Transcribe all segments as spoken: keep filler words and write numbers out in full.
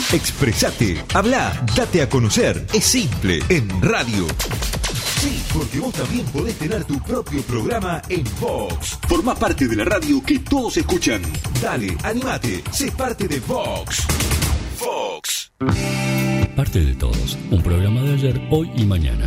Expresate, habla, date a conocer. Es simple, en radio. Sí, porque vos también podés tener tu propio programa en Vox. Formá parte de la radio que todos escuchan. Dale, animate, sé parte de Vox. Vox. Parte de todos. Un programa de ayer, hoy y mañana.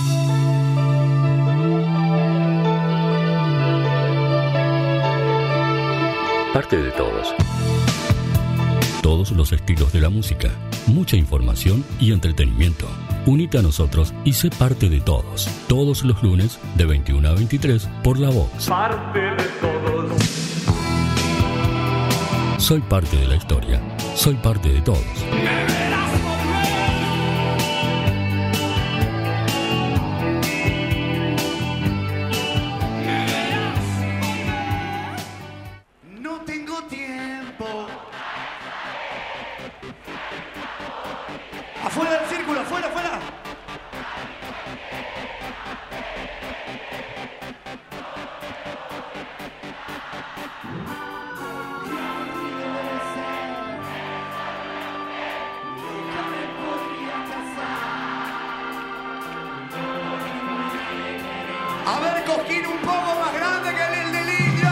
Parte de todos. Todos los estilos de la música, mucha información y entretenimiento. Unite a nosotros y sé parte de todos. Todos los lunes de veintiuno a veintitrés por La Vox. Parte de todos. Soy parte de la historia. Soy parte de todos. ¡Afuera del círculo! ¡Afuera, afuera! A ver, Cosquín, un poco más grande que el del indio.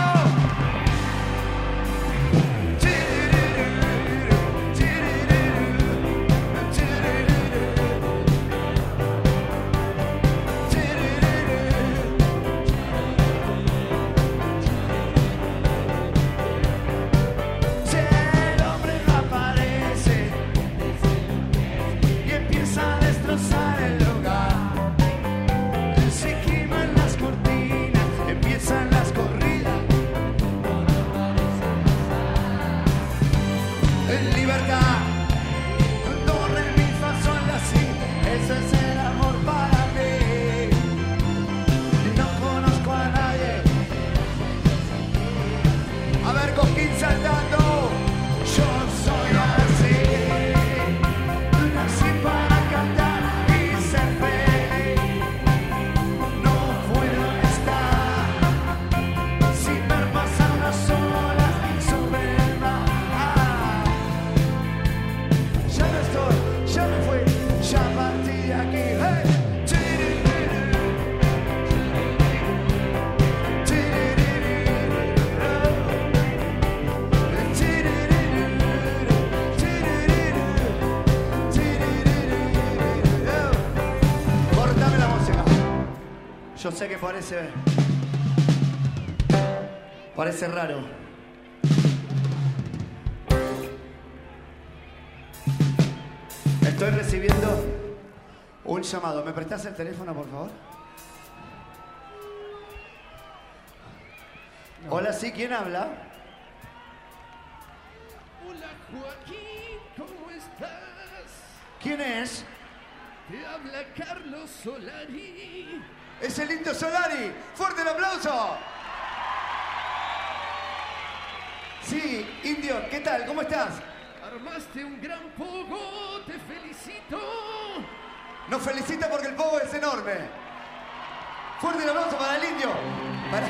Yo sé que parece... Parece raro. Estoy recibiendo un llamado. ¿Me prestás el teléfono, por favor? No. Hola, ¿sí? ¿Quién habla? Hola, Joaquín. ¿Cómo estás? ¿Quién es? Te habla Carlos Solari. ¡Es el Indio Solari! ¡Fuerte el aplauso! Sí, Indio, ¿qué tal? ¿Cómo estás? Armaste un gran pogo, te felicito. Nos felicita porque el pogo es enorme. Fuerte el aplauso para el Indio. Para...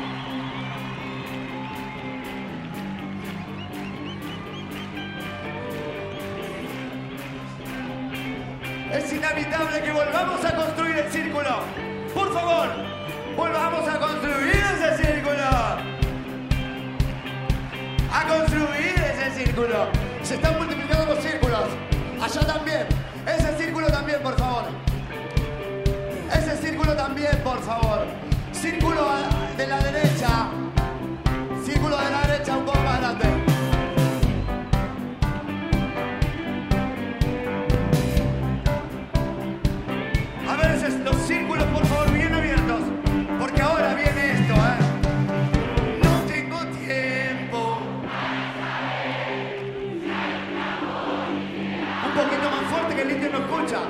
Es inevitable que volvamos a construir el círculo. Por favor, volvamos a construir ese círculo. A construir ese círculo. Se están multiplicando los círculos. Allá también. Ese círculo también, por favor. Ese círculo también, por favor. Círculo de la derecha. Círculo de la derecha, un poco más grande. A ver, los círculos, por favor, bien abiertos. Porque ahora viene esto, ¿eh? No tengo tiempo. Un poquito más fuerte que el Indio no escucha.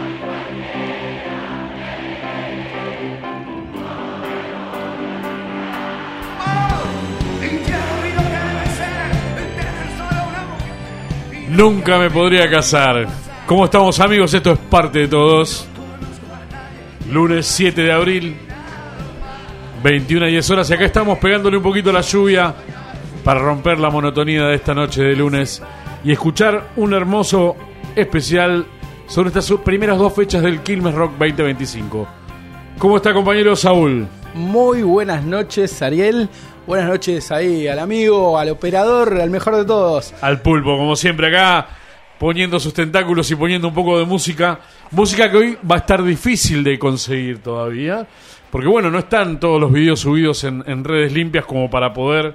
Nunca me podría casar. ¿Cómo estamos, amigos? Esto es Parte de Todos. Lunes siete de abril, veintiuna y diez horas. Y acá estamos pegándole un poquito a la lluvia para romper la monotonía de esta noche de lunes y escuchar un hermoso especial sobre estas primeras dos fechas del Quilmes Rock veinte veinticinco. ¿Cómo está, compañero Saúl? Muy buenas noches, Ariel. Buenas noches ahí al amigo, al operador, al mejor de todos. Al pulpo, como siempre acá, poniendo sus tentáculos y poniendo un poco de música. Música que hoy va a estar difícil de conseguir todavía. Porque bueno, no están todos los videos subidos en, en redes limpias como para poder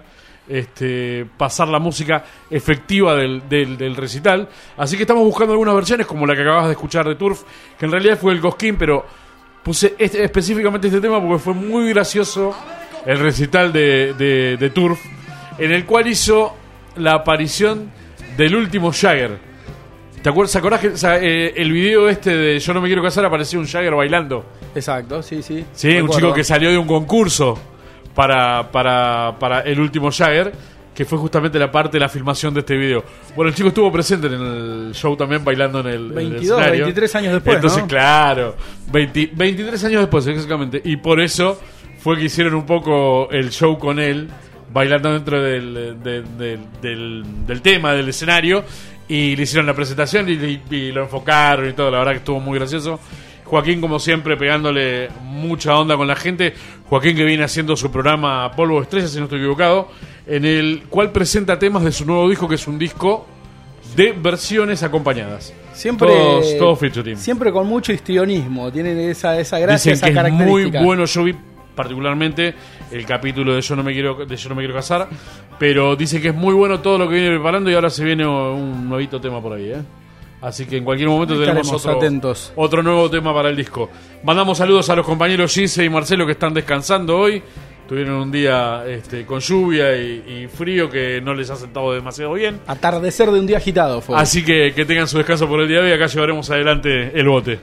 este, pasar la música efectiva del, del, del recital. Así que estamos buscando algunas versiones, como la que acabas de escuchar de Turf, que en realidad fue el Cosquín, pero puse este, específicamente este tema porque fue muy gracioso el recital de, de, de Turf, en el cual hizo la aparición del último Jagger. ¿Te acuerdas? ¿Te acordás que o sea, eh, el video este de Yo no me quiero casar apareció un Jagger bailando? Exacto, sí, sí. Sí, un chico que salió de un concurso para, para, para el último Jagger, que fue justamente la parte de la filmación de este video. Bueno, el chico estuvo presente en el show también bailando en el, veintidós, en el escenario. veintitrés años después, Entonces, ¿no? claro, veinte, veintitrés años después, exactamente. Y por eso fue que hicieron un poco el show con él, bailando dentro del, del, del, del, del tema, del escenario. Y le hicieron la presentación y, y, y lo enfocaron y todo. La verdad que estuvo muy gracioso. Joaquín, como siempre, pegándole mucha onda con la gente. Joaquín, que viene haciendo su programa Polvo de Estrellas, si no estoy equivocado, en el cual presenta temas de su nuevo disco, que es un disco de versiones acompañadas. Siempre, todos, todos featuring. Siempre con mucho histrionismo. Tienen esa, esa gracia, Dicen esa que característica. es muy bueno. Yo vi particularmente el capítulo de Yo no me quiero de Yo no me quiero casar, pero dice que es muy bueno todo lo que viene preparando y ahora se viene un nuevito tema por ahí, ¿eh? Así que en cualquier momento tenemos otro, atentos. otro nuevo tema para el disco. Mandamos saludos a los compañeros Gise y Marcelo, que están descansando hoy. Tuvieron un día este, con lluvia y, y frío que no les ha sentado demasiado bien. Atardecer de un día agitado fue. Así que que tengan su descanso por el día de hoy. Acá llevaremos adelante el bote.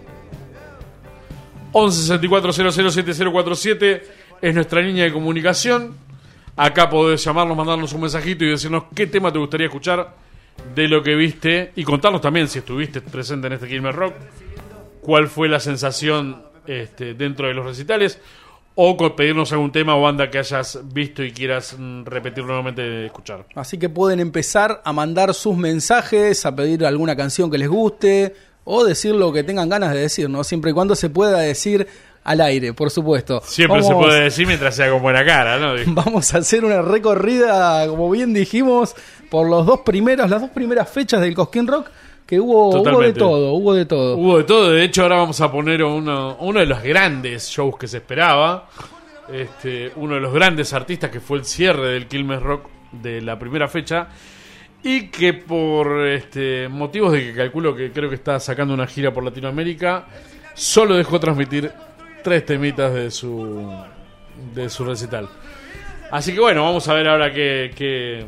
once sesenta y cuatro cero cero siete cero cuatro siete es nuestra línea de comunicación. Acá podés llamarnos, mandarnos un mensajito y decirnos qué tema te gustaría escuchar de lo que viste, y contarnos también si estuviste presente en este Quilmes Rock, cuál fue la sensación este, dentro de los recitales, o pedirnos algún tema o banda que hayas visto y quieras mm, repetir nuevamente escuchar. Así que pueden empezar a mandar sus mensajes, a pedir alguna canción que les guste o decir lo que tengan ganas de decir, ¿no? Siempre y cuando se pueda decir al aire, por supuesto. Siempre vamos, se puede decir mientras sea con buena cara, ¿no? Vamos a hacer una recorrida, como bien dijimos, por los dos primeros, las dos primeras fechas del Cosquín Rock, que hubo, hubo de todo, hubo de todo. Hubo de todo, de hecho ahora vamos a poner uno, uno de los grandes shows que se esperaba, este, uno de los grandes artistas que fue el cierre del Quilmes Rock de la primera fecha, y que por este, motivos de que calculo que creo que está sacando una gira por Latinoamérica, solo dejó transmitir tres temitas de su de su recital. Así que bueno, vamos a ver ahora qué... qué...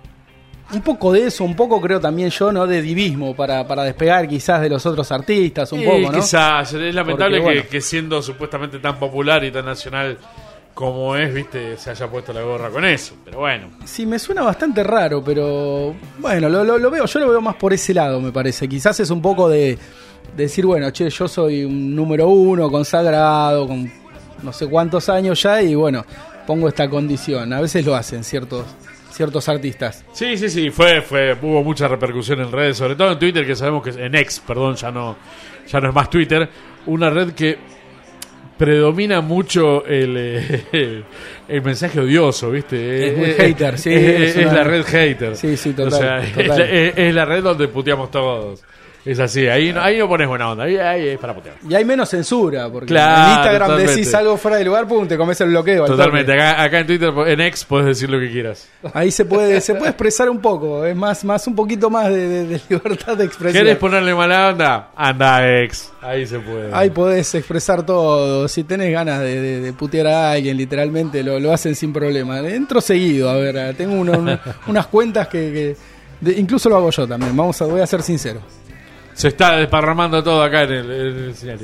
Un poco de eso, un poco creo también yo, ¿no? De divismo para, para despegar quizás de los otros artistas, un y poco, ¿no? Quizás, es lamentable Porque, que, bueno, que siendo supuestamente tan popular y tan nacional como es, viste, se haya puesto la gorra con eso, pero bueno. Sí, me suena bastante raro, pero bueno, lo, lo, lo veo, yo lo veo más por ese lado, me parece. Quizás es un poco de, de decir, bueno, che, yo soy un número uno, consagrado, con no sé cuántos años ya, y bueno, pongo esta condición. A veces lo hacen ciertos ciertos artistas. Sí, sí, sí, fue, fue, hubo mucha repercusión en redes, sobre todo en Twitter, que sabemos que es, en X, perdón, ya no, ya no es más Twitter, una red que predomina mucho el, el, el mensaje odioso, ¿viste? Es muy eh, hater, sí. Es, Es, es una... la red hater. Sí, sí, total. O sea, total. Es, es, es la red donde puteamos todos. Es así, ahí, ahí no pones buena onda, ahí, ahí es para putear. Y hay menos censura, porque Claro, en Instagram totalmente. Decís algo fuera de lugar, pum, te comes el bloqueo. Totalmente, acá, acá en Twitter, en X, podés decir lo que quieras. Ahí se puede se puede expresar un poco, es más más un poquito más de, de, de libertad de expresión. ¿Querés ponerle mala onda? Anda X, ahí se puede. Ahí podés expresar todo. Si tenés ganas de, de, de putear a alguien, literalmente lo, lo hacen sin problema. Entro seguido, a ver, tengo uno, un, unas cuentas que, que de, incluso lo hago yo también. Vamos a, voy a ser sincero. Se está desparramando todo acá en el, en el escenario.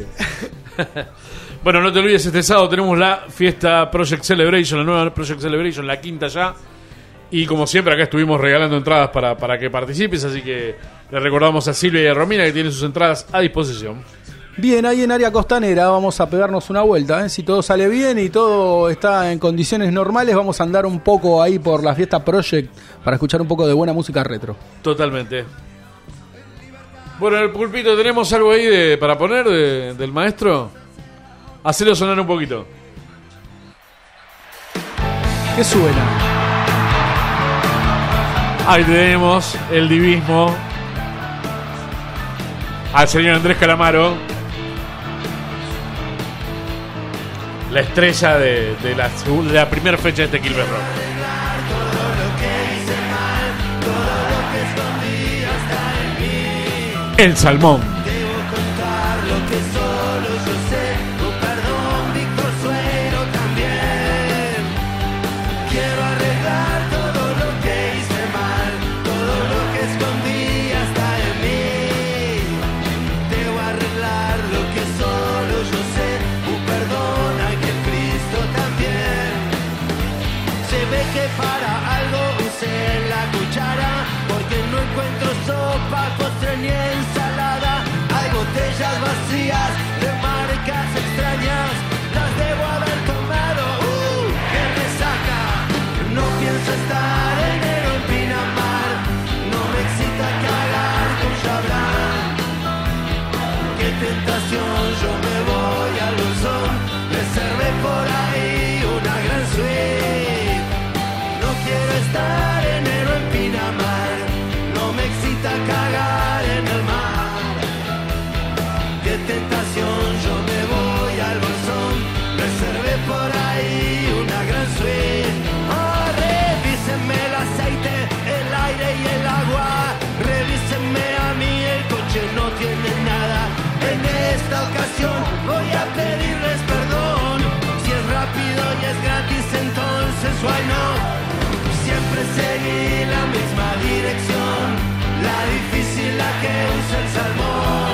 Bueno, no te olvides, este sábado tenemos la fiesta Project Celebration, la nueva Project Celebration, la quinta ya. Y como siempre, acá estuvimos regalando entradas para, para que participes. Así que le recordamos a Silvia y a Romina que tienen sus entradas a disposición. Bien, ahí en área costanera vamos a pegarnos una vuelta, ¿eh? Si todo sale bien y todo está en condiciones normales, vamos a andar un poco ahí por la Fiesta Project para escuchar un poco de buena música retro. Totalmente. Bueno, en el pulpito tenemos algo ahí de, para poner de, del maestro. Hacelo sonar un poquito. ¿Qué suena? Ahí tenemos el divismo al señor Andrés Calamaro, la estrella de, de, la, de la primera fecha de este Quilmes Rock. El Salmón. Para algo usé la cuchara, porque no encuentro sopa, postre ni ensalada. Hay botellas vacías de marcas extrañas, las debo haber tomado. ¡Uh! ¡Qué resaca! No pienso estar enero en Pinamar, no me excita cagar con Chablan. ¡Qué tentación! Yo me voy al bolsón, reservé por ahí una gran suite. Quiero estar enero en Pinamar, no me excita cagar en el mar. Qué tentación, yo me voy al bolsón, reservé por ahí una gran suite. Oh, revísenme el aceite, el aire y el agua, revísenme a mí, el coche no tiene nada. En esta ocasión voy a pedirles perdón, si es rápido y es gratis entonces why not. Siempre seguí la misma dirección, la difícil la que usa el salmón.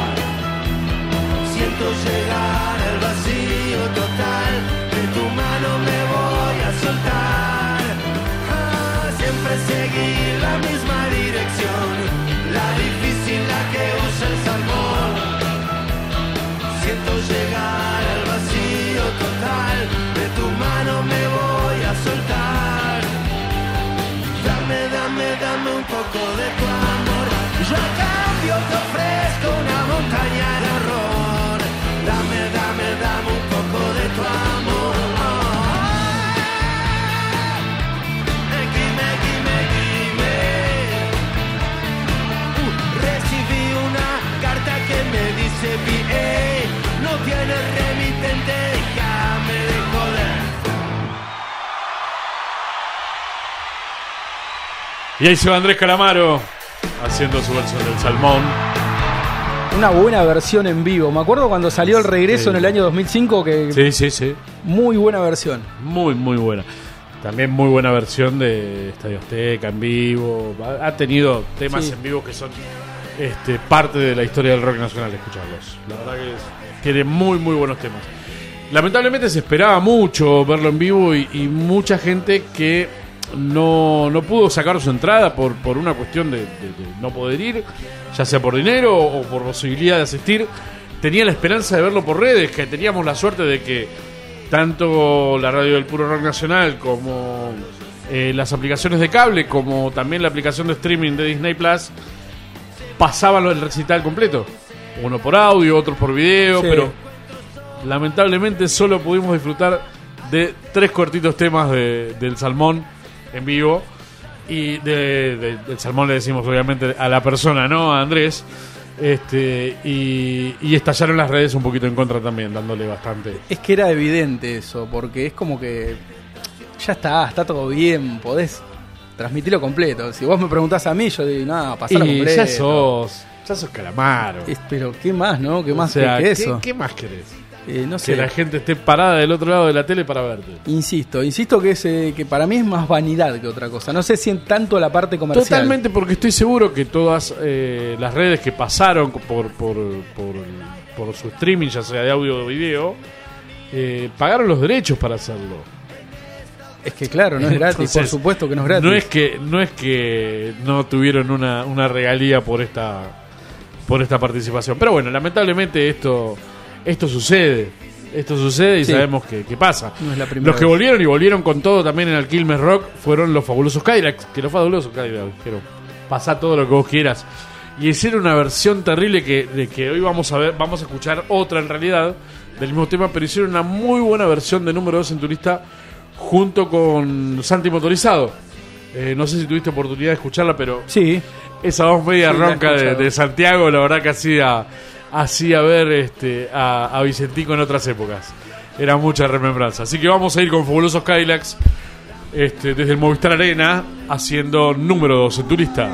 Siento llegar al vacío total, de tu mano me voy a soltar. Ah, siempre seguí la misma dirección, la difícil la que usa el salmón. Siento llegar al vacío total, de tu mano me voy a soltar. Dame, dame, dame un poco de tu amor. Yo a cambio te ofrezco una montaña de horror. Dame, dame, dame un poco de tu amor. Guime, guime, guime. Uh, recibí una carta que me dice bien, no tiene remitente, déjame de joder. Y ahí se va Andrés Calamaro haciendo su versión del Salmón. Una buena versión en vivo. Me acuerdo cuando salió el regreso sí. en el año dos mil cinco que Sí, sí, sí. muy buena versión. Muy, muy buena. También muy buena versión de Estadio Azteca en vivo. Ha tenido temas Sí. en vivo que son este, parte de la historia del rock nacional, escucharlos. La verdad que es, tiene muy, muy buenos temas. Lamentablemente se esperaba mucho verlo en vivo y, y mucha gente que no, no pudo sacar su entrada por, por una cuestión de, de, de no poder ir, ya sea por dinero o por posibilidad de asistir. Tenía la esperanza de verlo por redes, que teníamos la suerte de que tanto la radio del Puro Rock Nacional como eh, las aplicaciones de cable, como también la aplicación de streaming de Disney Plus, pasaban el recital completo. Uno por audio, otro por video, Sí. pero lamentablemente solo pudimos disfrutar de tres cortitos temas de, del Salmón en vivo. Y de, de, del Salmón le decimos obviamente a la persona, ¿no? A Andrés. Este, y, y estallaron las redes un poquito en contra también, dándole bastante. Es que era evidente eso, porque es como que ya está, está todo bien, podés transmitirlo completo. Si vos me preguntás a mí, yo digo, nada, pasarlo Y completo. ya sos, ya sos Calamaro. Es- pero qué más, ¿no? ¿Qué más O sea, que, que ¿qué- eso? ¿qué más querés? Eh, no Que sé. la gente esté parada del otro lado de la tele para verte. Insisto, insisto que es eh, que para mí es más vanidad que otra cosa. No sé si en tanto la parte comercial. Totalmente, porque estoy seguro que todas eh, las redes que pasaron por, por, por, por su streaming, ya sea de audio o de video, eh, pagaron los derechos para hacerlo. Es que claro, no es gratis, Entonces, por supuesto que no es gratis. No es que no es que no tuvieron una, una regalía por esta por esta participación. Pero bueno, lamentablemente esto esto sucede. Esto sucede y Sí. sabemos que, que pasa. No es la primera Los que vez. volvieron y volvieron con todo también en el Quilmes Rock fueron los Fabulosos Cadillacs. Que los Fabulosos Cadillacs, quiero pasar todo lo que vos quieras. Y hicieron una versión terrible que, de que hoy vamos a ver, vamos a escuchar otra en realidad del mismo tema, pero hicieron una muy buena versión de Número dos en Turista junto con Santi Motorizado. Eh, no sé si tuviste oportunidad de escucharla, pero Sí. esa voz media Sí, la he ronca de, escuchado. de Santiago, la verdad que hacía, hacía ver este, a, a Vicentico en otras épocas. Era mucha remembranza. Así que vamos a ir con Fabulosos Cadillacs este, desde el Movistar Arena haciendo Número dos en Turista.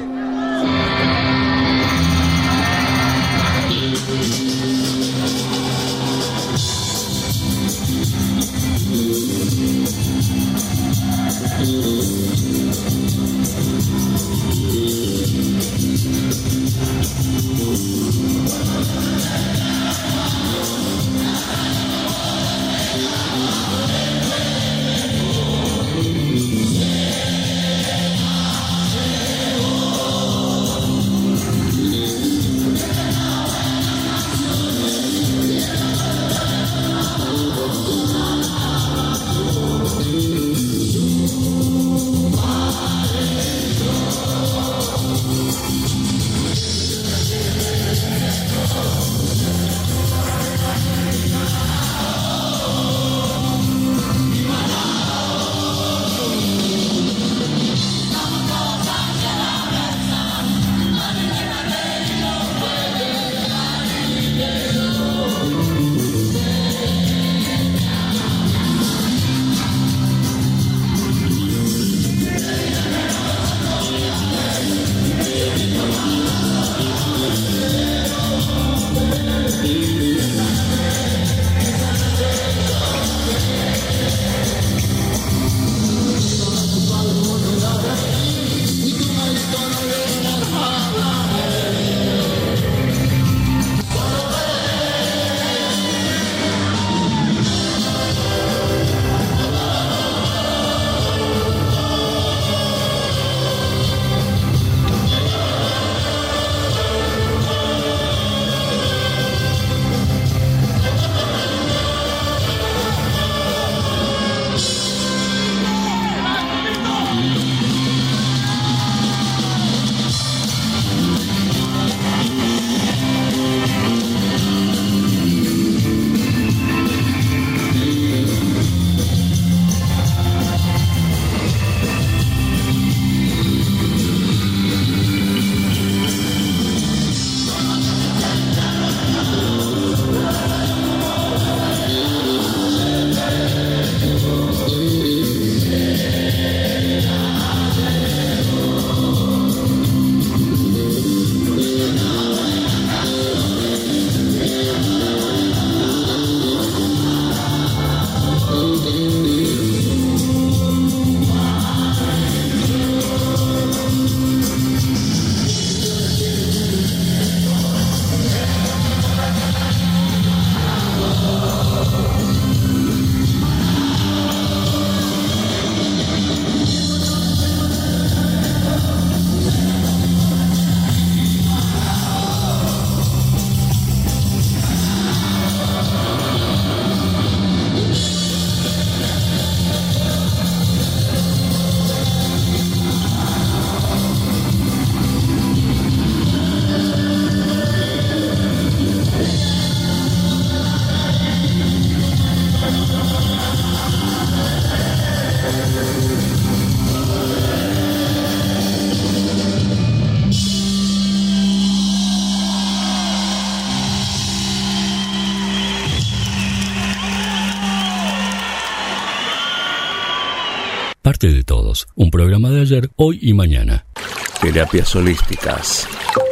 Parte de todos, un programa de ayer, hoy y mañana. Terapias holísticas,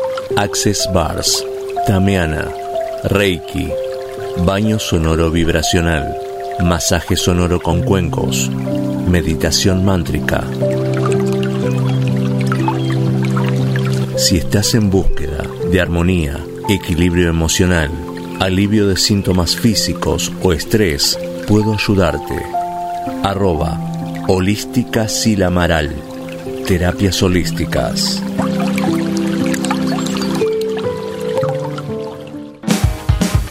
Access Bars, Tamiana, Reiki, baño sonoro vibracional, masaje sonoro con cuencos, meditación mántrica. Si estás en búsqueda de armonía, equilibrio emocional, alivio de síntomas físicos o estrés, puedo ayudarte. Arroba Holística Silamaral. Terapias holísticas.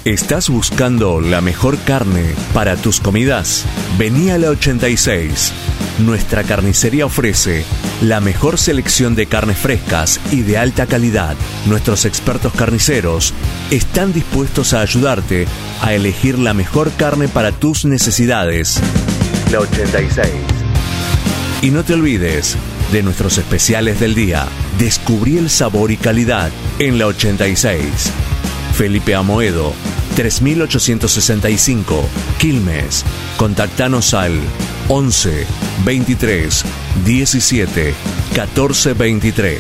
¿Estás buscando la mejor carne para tus comidas? Vení a la ochenta y seis. Nuestra carnicería ofrece la mejor selección de carnes frescas y de alta calidad. Nuestros expertos carniceros están dispuestos a ayudarte a elegir la mejor carne para tus necesidades. La ochenta y seis. Y no te olvides de nuestros especiales del día. Descubrí el sabor y calidad en la ochenta y seis. Felipe Amoedo, tres mil ochocientos sesenta y cinco, Quilmes. Contactanos al once, veintitrés, diecisiete, catorce, veintitrés.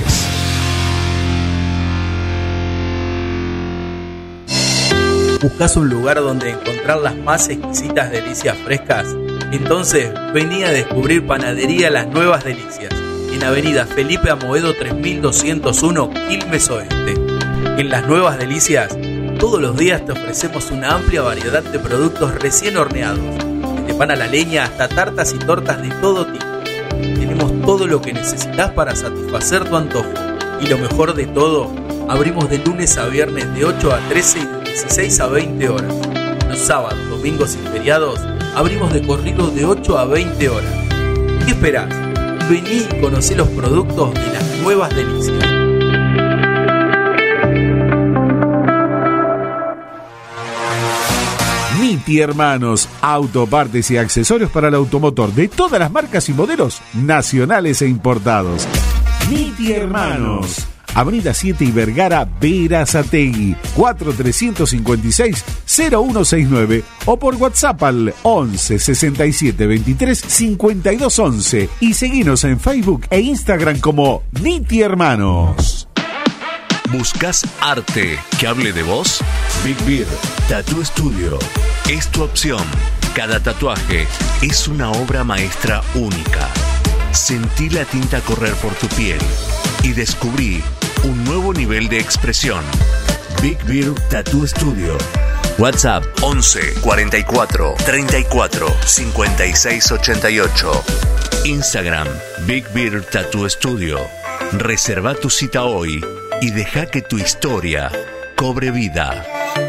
¿Buscas un lugar donde encontrar las más exquisitas delicias frescas? Entonces vení a descubrir Panadería Las Nuevas Delicias, en Avenida Felipe Amoedo tres mil doscientos uno, Quilmes Oeste. En Las Nuevas Delicias, todos los días te ofrecemos una amplia variedad de productos recién horneados, desde pan a la leña hasta tartas y tortas de todo tipo. Tenemos todo lo que necesitas para satisfacer tu antojo. Y lo mejor de todo, abrimos de lunes a viernes de ocho a trece y de dieciséis a veinte horas. Los sábados, domingos y feriados, abrimos de corrido de ocho a veinte horas. ¿Qué esperás? Vení y conocé los productos de Las Nuevas Delicias. Nitti Hermanos, autopartes y accesorios para el automotor de todas las marcas y modelos nacionales e importados. Nitti Hermanos, Avenida siete y Vergara, Berazategui, cuatro tres cinco seis, cero uno seis nueve o por WhatsApp al once, sesenta y siete, veintitrés, cincuenta y dos once y seguinos en Facebook e Instagram como Nitti Hermanos. ¿Buscas arte que hable de vos? Big Beard Tattoo Studio es tu opción. Cada tatuaje es una obra maestra única. Sentí la tinta correr por tu piel y descubrí un nuevo nivel de expresión. Big Beard Tattoo Studio. WhatsApp once, cuarenta y cuatro, treinta y cuatro, cincuenta y seis, ochenta y ocho. Instagram Big Beard Tattoo Studio. Reserva tu cita hoy y deja que tu historia cobre vida.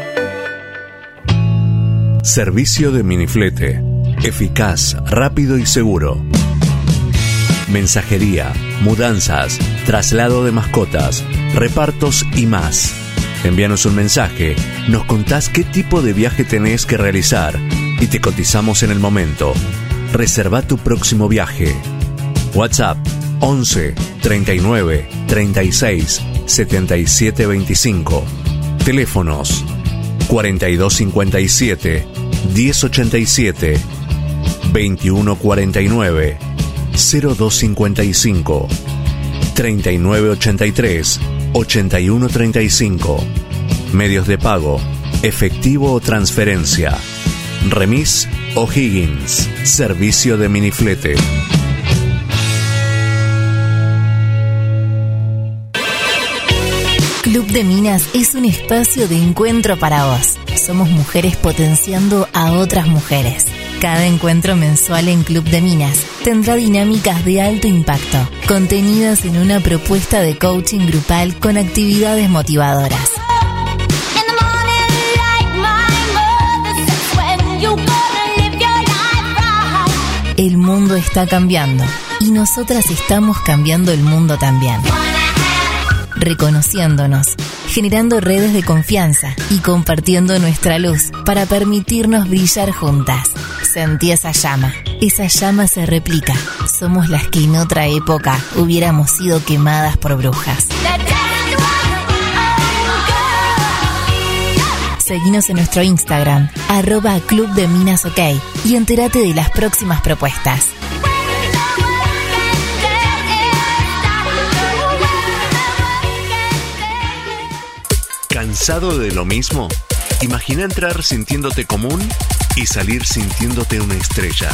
Servicio de miniflete. Eficaz, rápido y seguro. Mensajería, mudanzas, traslado de mascotas, repartos y más. Envíanos un mensaje, nos contás qué tipo de viaje tenés que realizar y te cotizamos en el momento. Reserva tu próximo viaje. WhatsApp once, treinta y nueve, treinta y seis, setenta y siete, veinticinco. Teléfonos cuarenta y dos cincuenta y siete, diez ochenta y siete, veintiuno cuarenta y nueve, cero dos cincuenta y cinco, treinta y nueve ochenta y tres, ochenta y uno treinta y cinco. Medios de pago, efectivo o transferencia. Remis o Higgins. Servicio de miniflete. Club de Minas es un espacio de encuentro para vos. Somos mujeres potenciando a otras mujeres. Cada encuentro mensual en Club de Minas tendrá dinámicas de alto impacto, contenidas en una propuesta de coaching grupal con actividades motivadoras. El mundo está cambiando y nosotras estamos cambiando el mundo también. Reconociéndonos, generando redes de confianza y compartiendo nuestra luz para permitirnos brillar juntas. Sentí esa llama. Esa llama se replica. Somos las que en otra época hubiéramos sido quemadas por brujas. Seguinos en nuestro Instagram, arroba Club de Minas OK, y entérate de las próximas propuestas. ¿Cansado de lo mismo? Imagina entrar sintiéndote común y salir sintiéndote una estrella.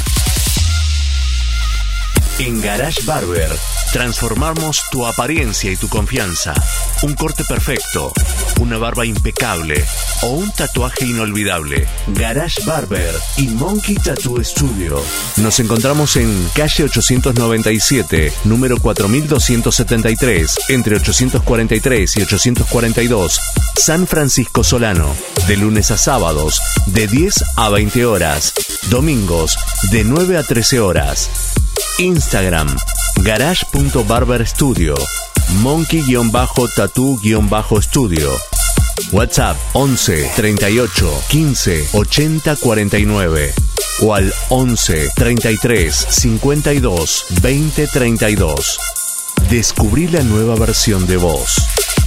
En Garage Barber transformamos tu apariencia y tu confianza. Un corte perfecto, una barba impecable o un tatuaje inolvidable. Garage Barber y Monkey Tattoo Studio. Nos encontramos en calle ochocientos noventa y siete, número cuatro mil doscientos setenta y tres, entre ochocientos cuarenta y tres y ochocientos cuarenta y dos, San Francisco Solano. De lunes a sábados, de diez a veinte horas. Domingos, de nueve a trece horas. Instagram, garage punto barber studio. Monkey-Tattoo-Studio. WhatsApp once treinta y ocho quince ochenta cuarenta y nueve o al once treinta y tres cincuenta y dos veinte treinta y dos. Descubrí la nueva versión de vos.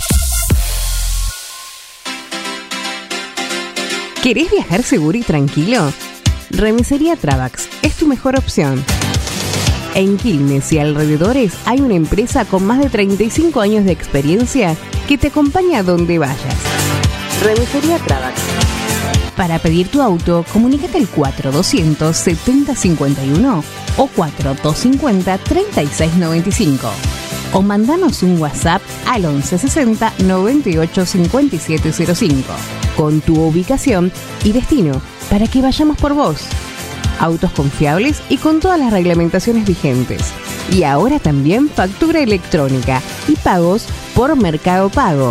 ¿Querés viajar seguro y tranquilo? Remisería Travax es tu mejor opción. En Quilmes y alrededores hay una empresa con más de treinta y cinco años de experiencia que te acompaña a donde vayas. Remisería Travax. Para pedir tu auto, comunícate al cuatro doscientos setenta cincuenta y uno o cuatro doscientos cincuenta treinta y seis noventa y cinco. O mandanos un WhatsApp al once sesenta noventa y ocho cincuenta y siete cero cinco con tu ubicación y destino para que vayamos por vos. Autos confiables y con todas las reglamentaciones vigentes. Y ahora también factura electrónica y pagos por Mercado Pago.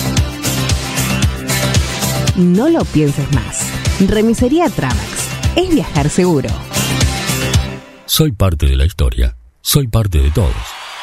No lo pienses más. Remisería Travax. Es viajar seguro. Soy parte de la historia. Soy parte de todos.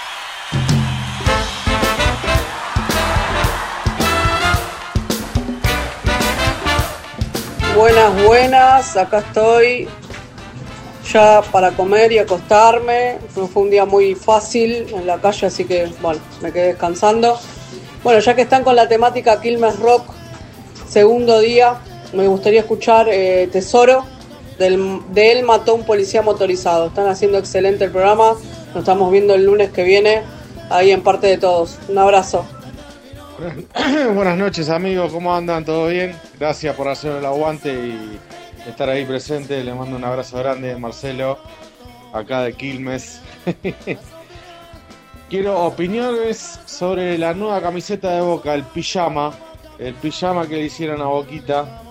Buenas, buenas. Acá estoy ya para comer y acostarme. No fue un día muy fácil en la calle, así que bueno, me quedé descansando. Bueno, ya que están con la temática Quilmes Rock, segundo día, me gustaría escuchar eh, Tesoro, del, de él mató un policía motorizado. Están haciendo excelente el programa. Nos estamos viendo el lunes que viene, ahí en Parte de Todos. Un abrazo. Buenas noches, amigos, ¿cómo andan? ¿Todo bien? Gracias por hacer el aguante y estar ahí presente. Le mando un abrazo grande, Marcelo, acá de Quilmes. Quiero opiniones sobre la nueva camiseta de Boca, el pijama, el pijama que le hicieron a Boquita.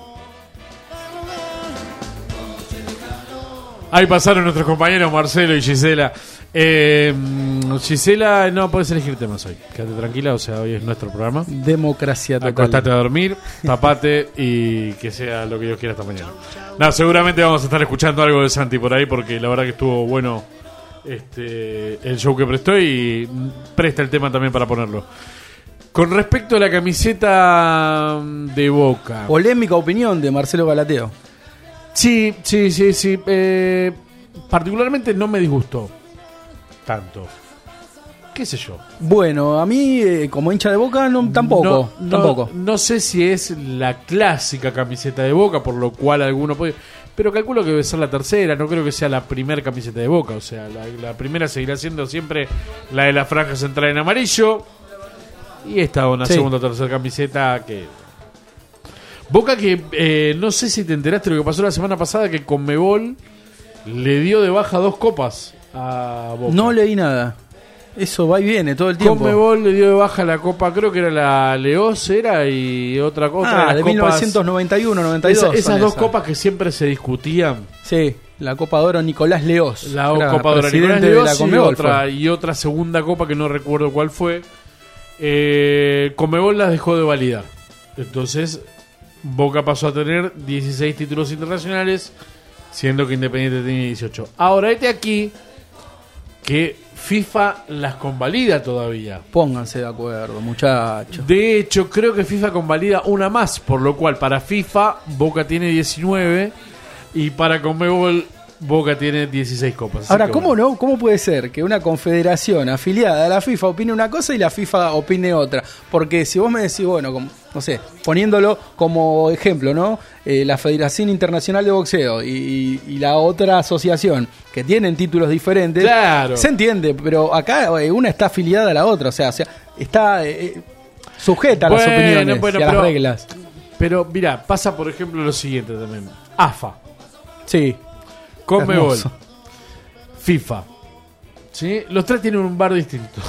Ahí pasaron nuestros compañeros Marcelo y Gisela. Eh, Gisela, no podés elegir temas hoy. Quédate tranquila, o sea, hoy es nuestro programa. Democracia total. Acostate a dormir, tapate y que sea lo que Dios quiera esta mañana. No, seguramente vamos a estar escuchando algo de Santi por ahí, porque la verdad que estuvo bueno este el show que prestó y presta el tema también para ponerlo. Con respecto a la camiseta de Boca, polémica opinión de Marcelo Galateo. Sí, sí, sí, sí. Eh, particularmente no me disgustó tanto. ¿Qué sé yo? Bueno, a mí eh, como hincha de Boca no, tampoco, no, tampoco. No, no sé si es la clásica camiseta de Boca, por lo cual alguno puede... Pero calculo que debe ser la tercera, no creo que sea la primera camiseta de Boca. O sea, la, la primera seguirá siendo siempre la de la franja central en amarillo. Y esta una sí. segunda o tercera camiseta que... Boca que eh, no sé si te enteraste lo que pasó la semana pasada, que Conmebol le dio de baja dos copas a Boca. No leí nada. Eso va y viene todo el tiempo. Conmebol le dio de baja la copa, creo que era la Leos, era, y otra cosa. Ah, de mil novecientos noventa y uno noventa y dos. Esa, esas dos esas. copas que siempre se discutían. Sí, la Copa de Oro Nicolás Leos. La Copa de Oro Nicolás Leos y otra, y otra segunda copa que no recuerdo cuál fue. Eh, Conmebol las dejó de validar. Entonces Boca pasó a tener dieciséis títulos internacionales, siendo que Independiente tenía dieciocho. Ahora, este aquí que FIFA las convalida todavía. Pónganse de acuerdo, muchachos. De hecho, creo que FIFA convalida una más, por lo cual para FIFA Boca tiene diecinueve y para Conmebol Boca tiene dieciséis copas. Ahora, ¿cómo bueno. no? ¿Cómo puede ser que una confederación afiliada a la FIFA opine una cosa y la FIFA opine otra? Porque si vos me decís, bueno, como, no sé, poniéndolo como ejemplo, ¿no? Eh, la Federación Internacional de Boxeo y, y, y la otra asociación que tienen títulos diferentes, claro, se entiende, pero acá eh, una está afiliada a la otra, o sea, o sea está eh, sujeta a bueno, las opiniones bueno, y a pero, las reglas. Pero mira, pasa por ejemplo lo siguiente también. A F A. Sí. Conmebol, FIFA, ¿Sí? Los tres tienen un bar distinto.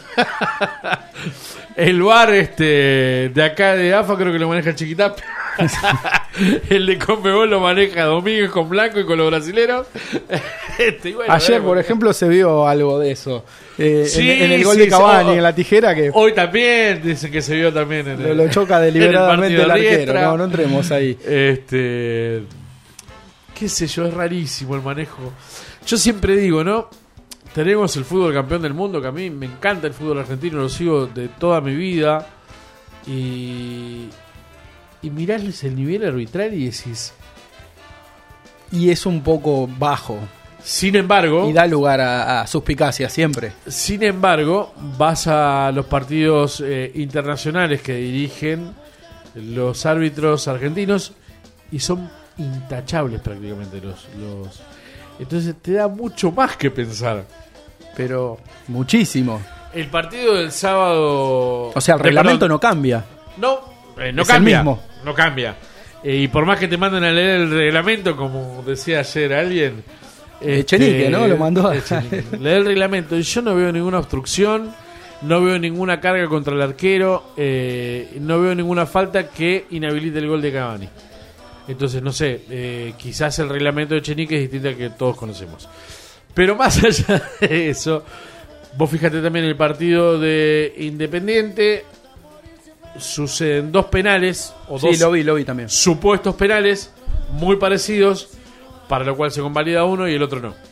El bar este de acá de A F A creo que lo maneja el Chiquitapia. El de Conmebol lo maneja Domínguez con Blanco y con los brasileros. Este, y bueno, Ayer, vemos. por ejemplo, se vio algo de eso. Eh, Sí, en, en el gol sí, de Cavani, sí. en la tijera, que Hoy también dicen que se vio también en lo, el, lo choca deliberadamente en el partido de arquero. Riestra. No, no entremos ahí. Este, qué sé yo, es rarísimo el manejo. Yo siempre digo, ¿no? Tenemos el fútbol campeón del mundo, que a mí me encanta el fútbol argentino, lo sigo de toda mi vida. Y, y mirás el nivel arbitral y decís... Y es un poco bajo. Sin embargo... Y da lugar a, a suspicacia siempre. Sin embargo, vas a los partidos eh, internacionales que dirigen los árbitros argentinos y son intachables prácticamente los, los... Entonces te da mucho más que pensar. Pero... Muchísimo. El partido del sábado... O sea, el de- reglamento perdón, no cambia. No, eh, no Es el cambia. mismo. No cambia. Eh, y por más que te manden a leer el reglamento, como decía ayer alguien... Echenique, ¿no? Lo mandó a- Echenique. Leer el reglamento. Y yo no veo ninguna obstrucción, no veo ninguna carga contra el arquero, eh, no veo ninguna falta que inhabilite el gol de Cavani. Entonces, no sé, eh, quizás el reglamento de Echenique es distinto al que todos conocemos. Pero más allá de eso, vos fíjate también el partido de Independiente, suceden dos penales, o Sí, dos lo vi, lo vi también. supuestos penales, muy parecidos, para lo cual se convalida uno y el otro no.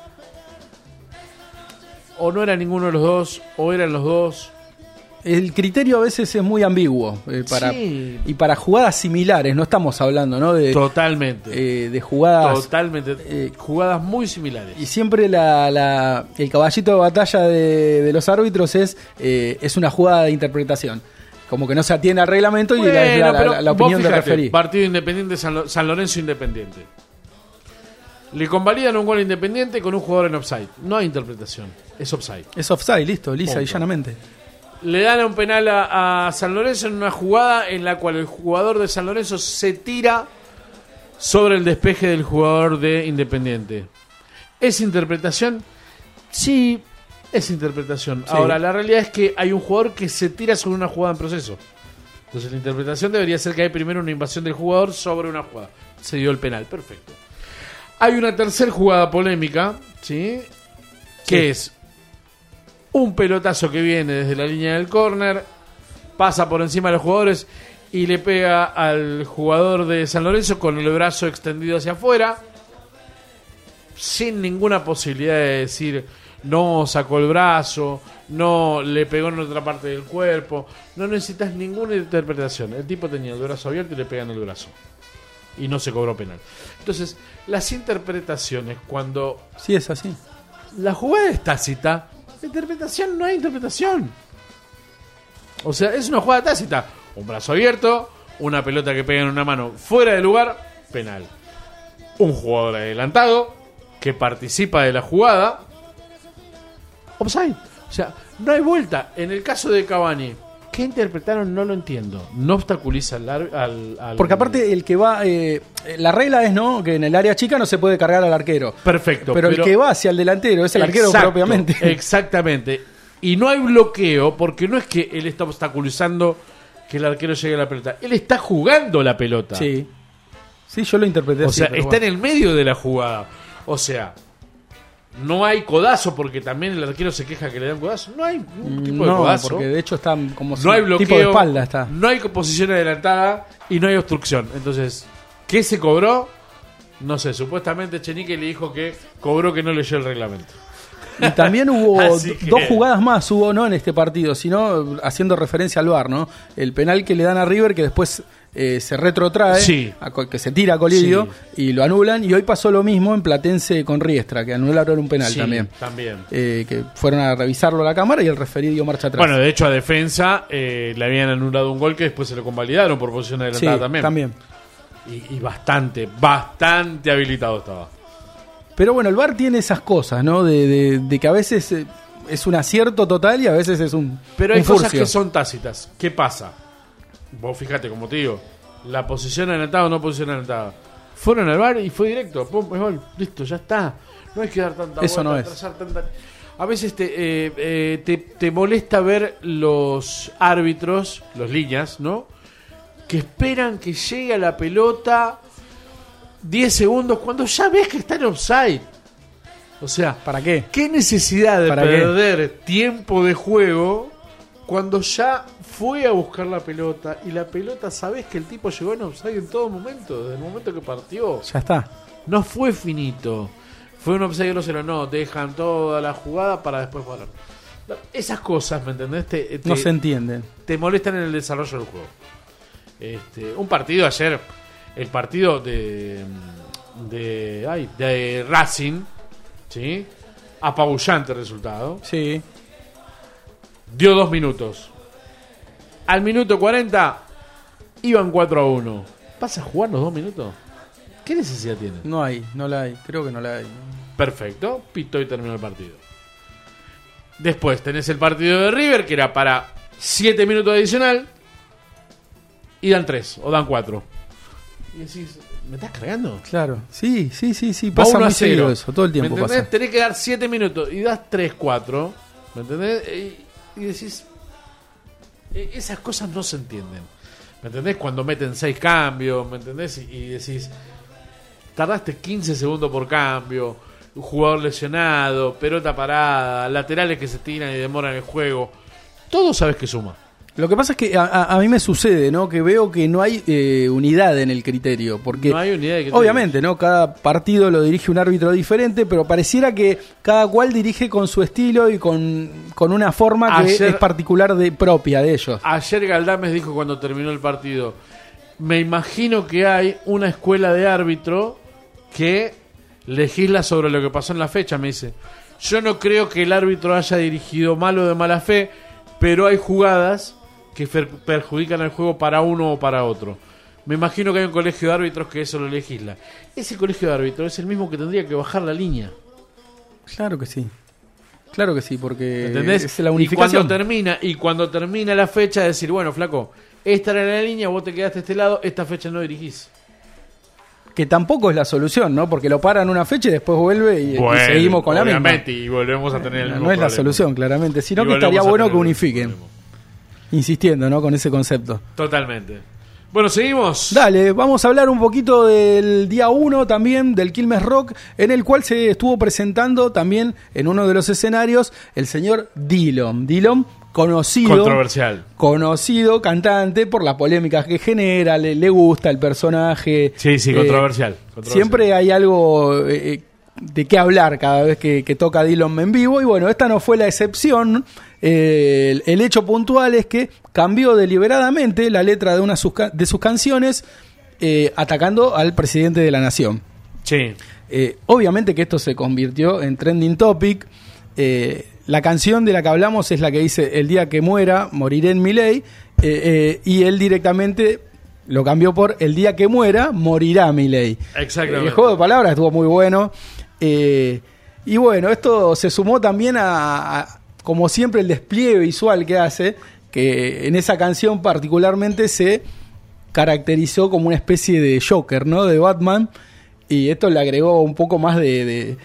O no era ninguno de los dos, o eran los dos. El criterio a veces es muy ambiguo eh, para Sí. y para jugadas similares, no estamos hablando, ¿no? De, Totalmente. eh, de jugadas Totalmente. eh, jugadas muy similares. y siempre la, la- el caballito de batalla de, de los árbitros es eh, es una jugada de interpretación, como que no se atiende al reglamento y la, Bueno, la- la- pero la vos opinión de fíjate, referí. partido Independiente San, Lo- San Lorenzo Independiente. Le convalidan un gol Independiente con un jugador en offside. No hay interpretación, es offside. Es offside, listo, lisa y Punto. llanamente. Le dan un penal a, a San Lorenzo en una jugada en la cual el jugador de San Lorenzo se tira sobre el despeje del jugador de Independiente. ¿Es interpretación? Sí, es interpretación. Sí. Ahora, la realidad es que hay un jugador que se tira sobre una jugada en proceso. Entonces la interpretación debería ser que hay primero una invasión del jugador sobre una jugada. Se dio el penal, perfecto. Hay una tercera jugada polémica, ¿sí? Que Sí. es un pelotazo que viene desde la línea del córner, pasa por encima de los jugadores y le pega al jugador de San Lorenzo con el brazo extendido hacia afuera, sin ninguna posibilidad de decir no sacó el brazo, no le pegó en otra parte del cuerpo. No necesitas ninguna interpretación. El tipo tenía el brazo abierto y le pegan el brazo. Y no se cobró penal. Entonces, las interpretaciones, cuando Sí, es así. la jugada es tácita, la interpretación no hay interpretación. O sea, es una jugada tácita. Un brazo abierto, una pelota que pega en una mano fuera de lugar, penal. Un jugador adelantado que participa de la jugada, offside. O sea, no hay vuelta. En el caso de Cavani, ¿qué interpretaron? No lo entiendo. No obstaculiza al... ar- al, al- Porque aparte el que va, eh, la regla es no que en el área chica no se puede cargar al arquero. Perfecto. Pero, el que va hacia el delantero es el arquero Exacto, propiamente. Exactamente. Y no hay bloqueo porque no es que él está obstaculizando que el arquero llegue a la pelota. Él está jugando la pelota. Sí. Sí, yo lo interpreté O así. sea, pero está bueno. en el medio de la jugada. O sea, no hay codazo porque también el arquero se queja que le dan codazo. No hay ningún tipo de No, codazo. porque de hecho está como No hay un bloqueo. tipo de espalda está. No hay posición adelantada y no hay obstrucción. Entonces, ¿qué se cobró? No sé, supuestamente Echenique le dijo que cobró que no leyó el reglamento. Y también hubo Así do- que- dos jugadas más, hubo no en este partido, sino haciendo referencia al V A R, ¿no? El penal que le dan a River que después eh, se retrotrae, Sí. a co- que se tira a Colidio y lo anulan. Y hoy pasó lo mismo en Platense con Riestra, que anularon un penal Sí, también. también. Eh, que fueron a revisarlo a la cámara y el referí dio marcha atrás. Bueno, de hecho a defensa eh, le habían anulado un gol que después se lo convalidaron por posición sí, adelantada también. también. Y, y bastante, bastante habilitado estaba. Pero bueno, el V A R tiene esas cosas, ¿no? De, de- de que a veces eh, es un acierto total y a veces es un Pero hay un cosas furcio. que son tácitas. ¿Qué pasa? Vos fíjate, como te digo, la posición adelantada o no posición adelantada. Fueron al V A R y fue directo, pum, es gol, listo, ya está. No hay que dar tanta Eso vuelta, no es. trazar tanta- a veces te, eh, eh, te, te molesta ver los árbitros, los líneas, ¿no? Que esperan que llegue a la pelota diez segundos cuando ya ves que está en offside. O sea, ¿para qué? ¿Qué necesidad de ¿Para perder qué? tiempo de juego cuando ya fue a buscar la pelota y la pelota sabes que el tipo llegó en offside en todo momento, desde el momento que partió? Ya está. No fue finito. Fue un offside grosero, no, dejan toda la jugada para después parar. Esas cosas, ¿me entendés? Te, te, no se entienden. Te molestan en el desarrollo del juego. Este, un partido ayer, el partido de de, ay, de Racing, ¿sí? Apabullante resultado. Sí. Dio dos minutos. Al minuto cuarenta iban cuatro a uno. ¿Vas a jugar los dos minutos? ¿Qué necesidad tiene? No hay, no la hay. Creo que no la hay. Perfecto. Pitó y terminó el partido. Después tenés el partido de River, que era para siete minutos adicional. Y dan tres, o dan cuatro. Y decís, ¿me estás cargando? Claro. Sí, sí, sí, sí. Pasa muy seguido eso. Todo el tiempo ¿me entendés? pasa. Tenés que dar siete minutos y das tres, cuatro. ¿Me entendés? Y, y decís, esas cosas no se entienden. ¿Me entendés? Cuando meten seis cambios, ¿me entendés? Y, y decís, tardaste quince segundos por cambio, un jugador lesionado, pelota parada, laterales que se tiran y demoran el juego. Todo sabes que suma. Lo que pasa es que a, a, a mí me sucede, ¿no? Que veo que no hay eh, unidad en el criterio. Porque no hay unidad de criterio. Obviamente, ¿no? Cada partido lo dirige un árbitro diferente, pero pareciera que cada cual dirige con su estilo y con, con una forma que Ayer, es particular de propia de ellos. Ayer Galdames dijo cuando terminó el partido, me imagino que hay una escuela de árbitro que legisla sobre lo que pasó en la fecha, me dice. Yo no creo que el árbitro haya dirigido mal o de mala fe, pero hay jugadas que perjudican el juego para uno o para otro. Me imagino que hay un colegio de árbitros que eso lo legisla. Ese colegio de árbitros es el mismo que tendría que bajar la línea. Claro que sí. Claro que sí, porque ¿entendés? Es la unificación. Y cuando termina, y cuando termina la fecha, decir, bueno, flaco, esta era la línea, vos te quedaste a este lado, esta fecha no dirigís. Que tampoco es la solución, ¿no? Porque lo paran una fecha y después vuelve y, bueno, y seguimos con la misma. Obviamente, y volvemos a tener el no, mismo no es la problema. solución, claramente. Sino Y que estaría bueno que el unifiquen. Insistiendo, ¿no? Con ese concepto. Totalmente. Bueno, seguimos. Dale, vamos a hablar un poquito del día uno también, del Quilmes Rock, en el cual se estuvo presentando también en uno de los escenarios el señor Dillom. Dillom, conocido. Controversial. Conocido cantante por las polémicas que genera, le, le gusta el personaje. Sí, sí, eh, controversial, controversial. Siempre hay algo eh, de qué hablar cada vez que, que toca Dillom en vivo, y bueno, esta no fue la excepción. Eh, el, el hecho puntual es que cambió deliberadamente la letra de una sus, de sus canciones, eh, atacando al presidente de la nación. Sí. Eh, obviamente que esto se convirtió en trending topic. Eh, la canción de la que hablamos es la que dice: el día que muera, moriré en Milei, eh, eh, y él directamente lo cambió por: el día que muera, morirá Milei. Exactamente. El juego de palabras estuvo muy bueno. Eh, y bueno, esto se sumó también a, a, como siempre, el despliegue visual que hace, que en esa canción particularmente se caracterizó como una especie de Joker, ¿no? De Batman, y esto le agregó un poco más de, de,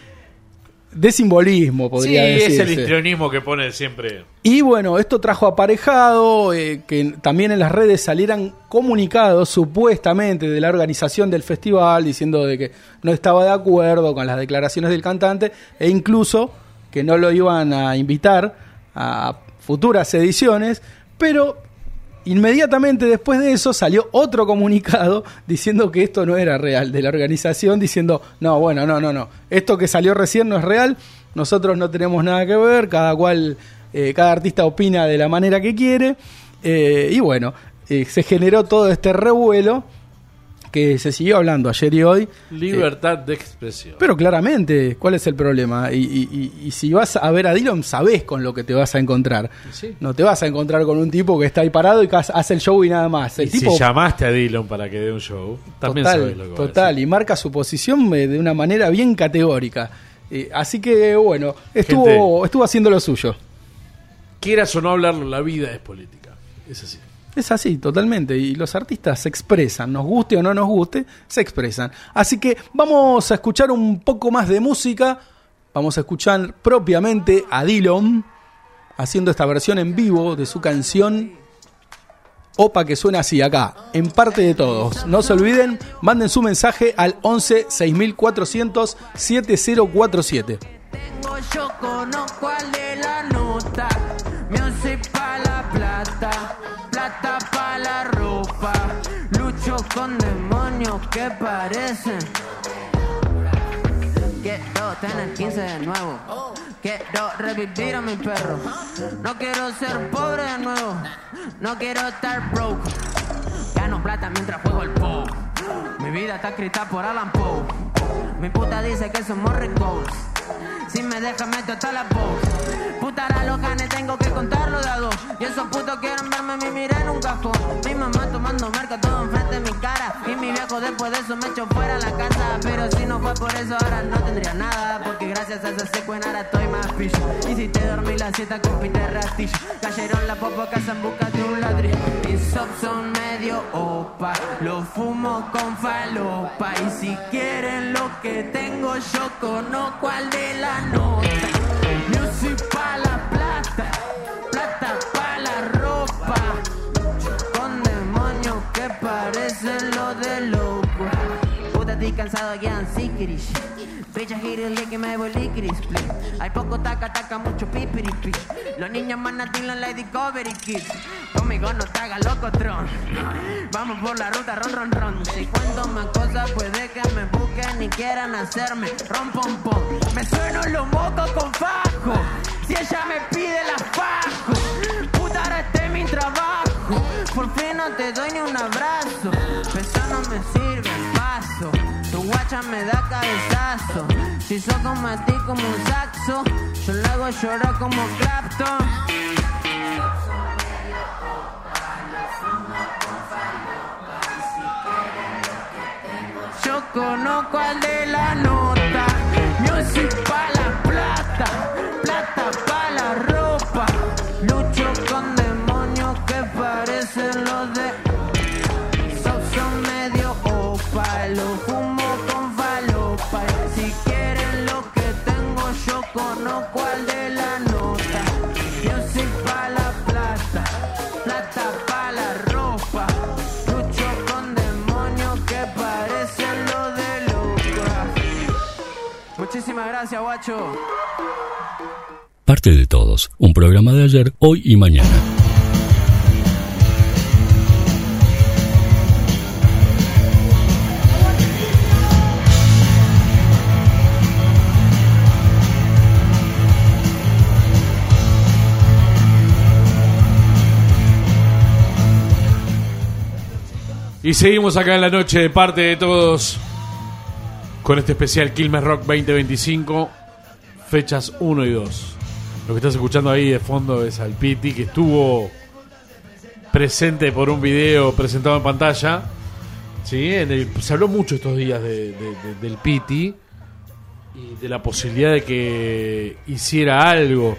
de simbolismo, podría sí, decirse. Sí, es el histrionismo que pone siempre. Y bueno, esto trajo aparejado eh, que también en las redes salieran comunicados supuestamente de la organización del festival diciendo de que no estaba de acuerdo con las declaraciones del cantante, e incluso que no lo iban a invitar a futuras ediciones, pero inmediatamente después de eso salió otro comunicado diciendo que esto no era real, de la organización, diciendo, no, bueno, no, no, no, esto que salió recién no es real, nosotros no tenemos nada que ver, cada cual, eh, cada artista opina de la manera que quiere, eh, y bueno, eh, se generó todo este revuelo que se siguió hablando ayer y hoy. Libertad eh, de expresión. Pero claramente, ¿cuál es el problema? Y, y, y, y si vas a ver a Dillom, sabés con lo que te vas a encontrar. Sí. No te vas a encontrar con un tipo que está ahí parado y hace el show y nada más. El y tipo, si llamaste a Dillom para que dé un show, también total, sabés lo que va a total, decir. y marca su posición de una manera bien categórica. Eh, así que, bueno, estuvo, Gente, estuvo haciendo lo suyo. Quieras o no hablarlo, la vida es política. Es así. Es así, totalmente. Y los artistas se expresan, nos guste o no nos guste, se expresan. Así que vamos a escuchar un poco más de música Vamos a escuchar propiamente a Dillom haciendo esta versión en vivo de su canción Opa, que suena así acá, en Parte de Todos. No se olviden, manden su mensaje al once seis mil cuatrocientos setenta cuarenta y siete. Tengo yo conozco al de la nota, music pa' la plata, plata pa' la ropa, lucho con demonios que parecen. Quiero tener quince de nuevo, quiero revivir a mi perro, no quiero ser pobre de nuevo, no quiero estar broke, gano plata mientras juego el P O. Mi vida está escrita por Alan Poe, mi puta dice que somos ricos, si me deja meto hasta la voz. Puta la loca, ne tengo que contarlo de a dos. Y esos putos quieren verme, me miré en un cajón. Mi mamá tomando marca todo enfrente de mi cara. Y mi viejo después de eso me echó fuera de la casa. Pero si no fue por eso ahora no tendría nada, porque gracias a esa secuena ahora estoy más pillo. Y si te dormí la siesta con Peter Rastillo, cayeron la popa casa en busca de un ladrillo. Mis subs son medio opa, lo fumo con falopa. Y si quieren lo que tengo yo conozco al de la nota. Music pa' la plata, plata pa' la ropa, con demonios que parecen lo de loco. Puta, estoy cansado ya en Sikirish. Bitch, I hit it lick y me voy liquiris, please. Hay poco taca, taca, mucho pipiripi. Los niños manatilan la Discovery Kids. Conmigo no te hagas loco, tron. Vamos por la ruta, ron, ron, ron. Si cuento más cosas, puede que me busquen y quieran hacerme ron, pom, pom. Me sueno los mocos con fajo. Si ella me pide la fajo. Puta, ahora este es mi trabajo. Por fin no te doy ni un abrazo. Eso no me sirve, paso. Tu guacha me da cabezazo. Si sos como a ti como un saxo, yo le hago llorar como Clapton. Yo conozco al de la nota, music pa' la plata, plata pa' la ropa, lucho con demonios que parecen los de son medio opa, lo fumo con falopa. Si quieren lo que tengo yo conozco al de la nota, music pa' la plata, plata pa' la ropa, lucho con demonios que parecen lo de loca. Muchísimas gracias, guacho. Parte de Todos, un programa de ayer, hoy y mañana. Y seguimos acá en la noche de Parte de Todos con este especial Quilmes Rock veinte veinticinco, fechas uno y dos. Lo que estás escuchando ahí de fondo es al Piti, que estuvo presente por un video presentado en pantalla. ¿Sí? En el, se habló mucho estos días de, de, de, del Piti y de la posibilidad de que hiciera algo,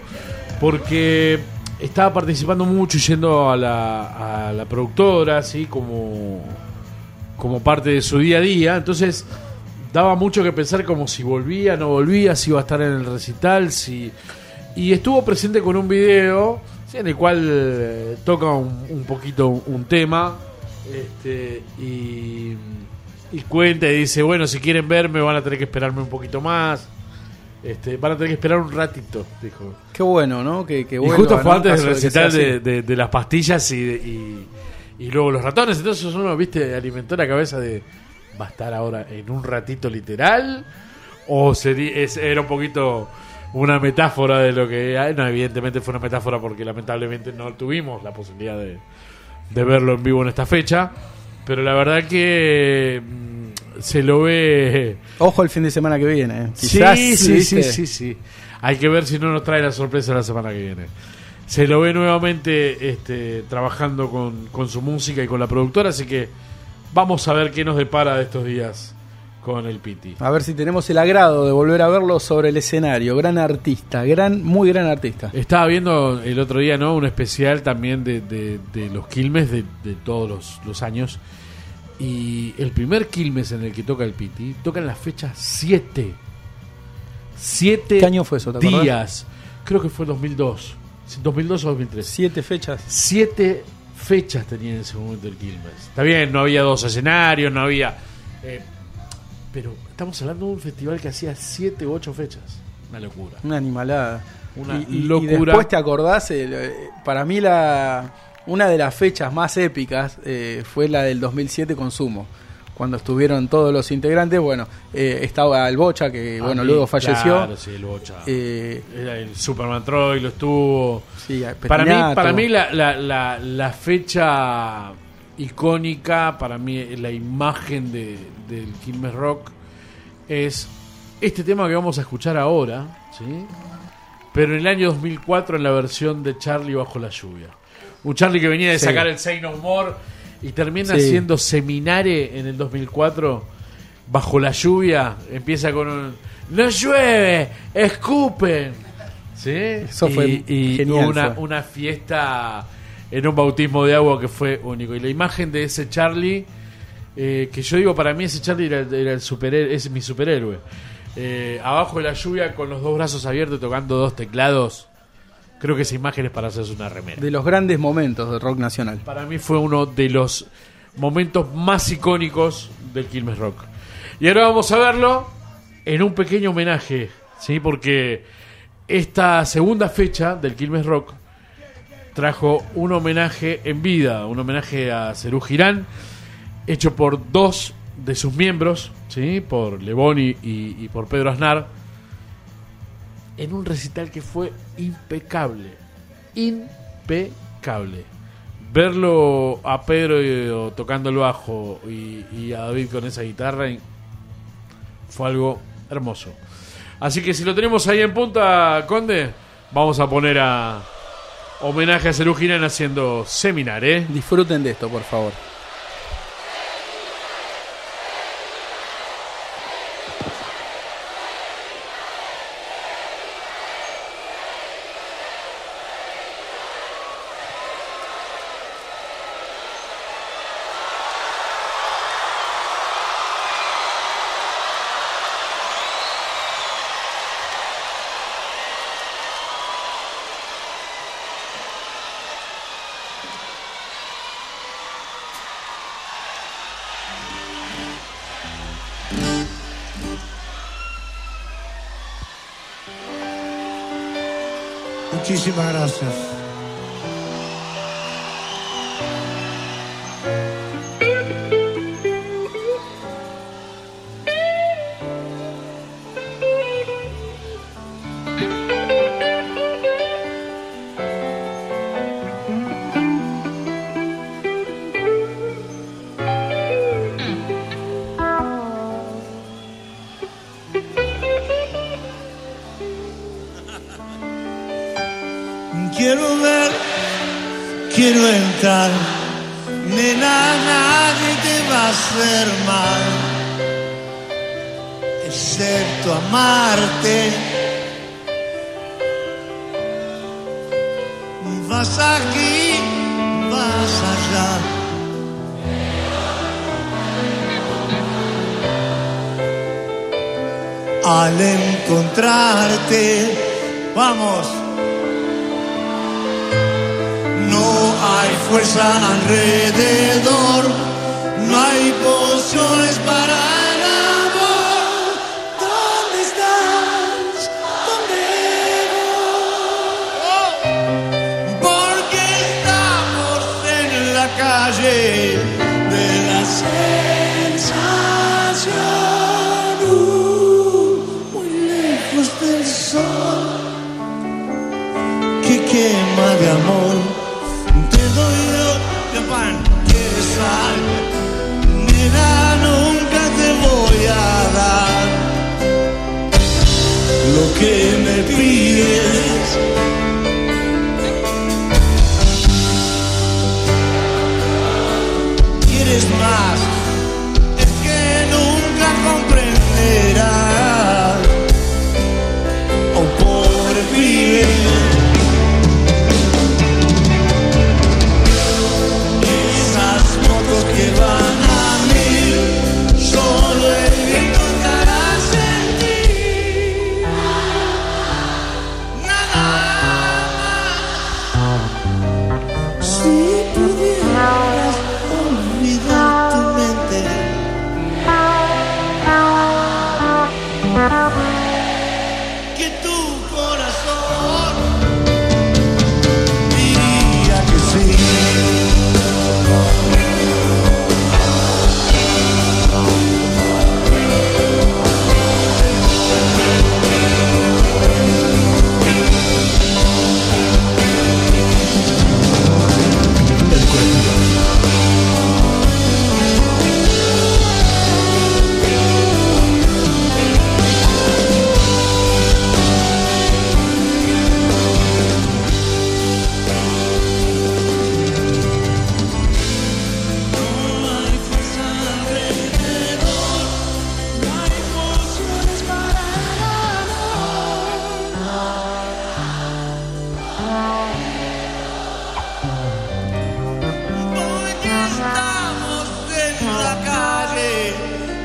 porque estaba participando mucho y yendo a la, a la productora, ¿sí? como, como parte de su día a día. Entonces daba mucho que pensar como si volvía, no volvía, si iba a estar en el recital, si... Y estuvo presente con un video, ¿sí? En el cual eh, toca un, un poquito un, un tema, este, y, y cuenta y dice, bueno, si quieren verme van a tener que esperarme un poquito más. Este, van a tener que esperar un ratito, dijo. Qué bueno, ¿no? Que, que y vuelva, justo fue ¿no? antes Caso del de que recital sea de, así. de, de las pastillas y, de- y, y luego los ratones. Entonces uno, viste, alimentó la cabeza de, ¿va a estar ahora en un ratito literal? ¿O sería, es, era un poquito una metáfora de lo que hay? No, evidentemente fue una metáfora porque lamentablemente no tuvimos la posibilidad de, de verlo en vivo en esta fecha. Pero la verdad que mm, se lo ve... Ojo el fin de semana que viene. ¿eh? Quizás, sí, sí, ¿viste? sí, sí, sí. Hay que ver si no nos trae la sorpresa la semana que viene. Se lo ve nuevamente este, trabajando con, con su música y con la productora, así que vamos a ver qué nos depara de estos días con el Piti. A ver si tenemos el agrado de volver a verlo sobre el escenario. Gran artista, gran, muy gran artista. Estaba viendo el otro día, ¿no? Un especial también de, de, de los Quilmes de, de todos los, los años. Y el primer Quilmes en el que toca el Piti toca en la fecha siete. Siete ¿Qué año fue eso? ¿Te acordás? días. Creo que fue dos mil dos. dos mil dos o dos mil tres. Siete fechas. Siete fechas tenía en ese momento el Quilmes. Está bien, no había dos escenarios, no había... Eh, pero estamos hablando de un festival que hacía siete u ocho fechas. Una locura. Una animalada. Una y, y, locura. Y después te acordás, eh, para mí la una de las fechas más épicas eh, fue la del dos mil siete con Sumo. Cuando estuvieron todos los integrantes, bueno, eh, estaba el Bocha, que A bueno, mí, luego falleció. Claro, sí, el Bocha. Eh, Era el Superman Troy, lo estuvo. Sí, para mí, Petinato. para mí la, la, la, la fecha icónica, para mí la imagen de, del Quilmes Rock es este tema que vamos a escuchar ahora, ¿sí? Pero en el año dos mil cuatro en la versión de Charlie Bajo la Lluvia. Un Charlie que venía de Sí. sacar el Say No More y termina Sí. haciendo Seminare en el dos mil cuatro Bajo la Lluvia. Empieza con un no llueve, escupen. ¿Sí? Eso fue y, y genial, una, fue. una fiesta en un bautismo de agua que fue único. Y la imagen de ese Charlie, eh, que yo digo, para mí ese Charlie era, era el superhéroe, es mi superhéroe. Eh, abajo de la lluvia con los dos brazos abiertos tocando dos teclados. Creo que esa imagen es para hacerse una remera. De los grandes momentos del rock nacional. Para mí fue uno de los momentos más icónicos del Quilmes Rock. Y ahora vamos a verlo en un pequeño homenaje, ¿sí? Porque esta segunda fecha del Quilmes Rock trajo un homenaje en vida, un homenaje a Serú Girán, hecho por dos de sus miembros, ¿sí? Por Lebón y, y, y por Pedro Aznar, en un recital que fue impecable, impecable. Verlo a Pedro eh, tocando el bajo y, y a David con esa guitarra y fue algo hermoso. Así que si lo tenemos ahí en punta, Conde, vamos a poner a homenaje a Serú Girán haciendo Seminare, ¿eh? Disfruten de esto, por favor. Muchísimas gracias. Quiero ver, quiero entrar, nena, nadie te va a hacer mal, excepto amarte. Vas aquí, vas allá. Al encontrarte, vamos. No hay fuerza alrededor, no hay pociones para el amor. ¿Dónde estás? ¿Dónde voy? Porque estamos en la calle de la sensación, uh, muy lejos del sol que quema de amor. Te doy yo de pan, quieres sal, nena, nunca te voy a dar lo que me pides. Quieres más, es que nunca comprenderás. Oh, pobre pibe. Que van a mil, solo el viento te hará sentir.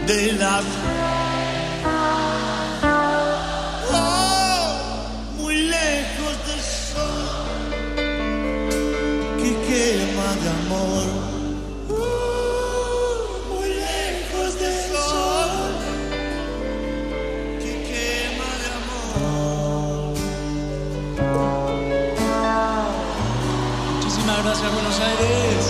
de la oh, muy lejos del sol que quema de amor. Muy lejos del sol que quema de amor. Muchísimas gracias, Buenos Aires.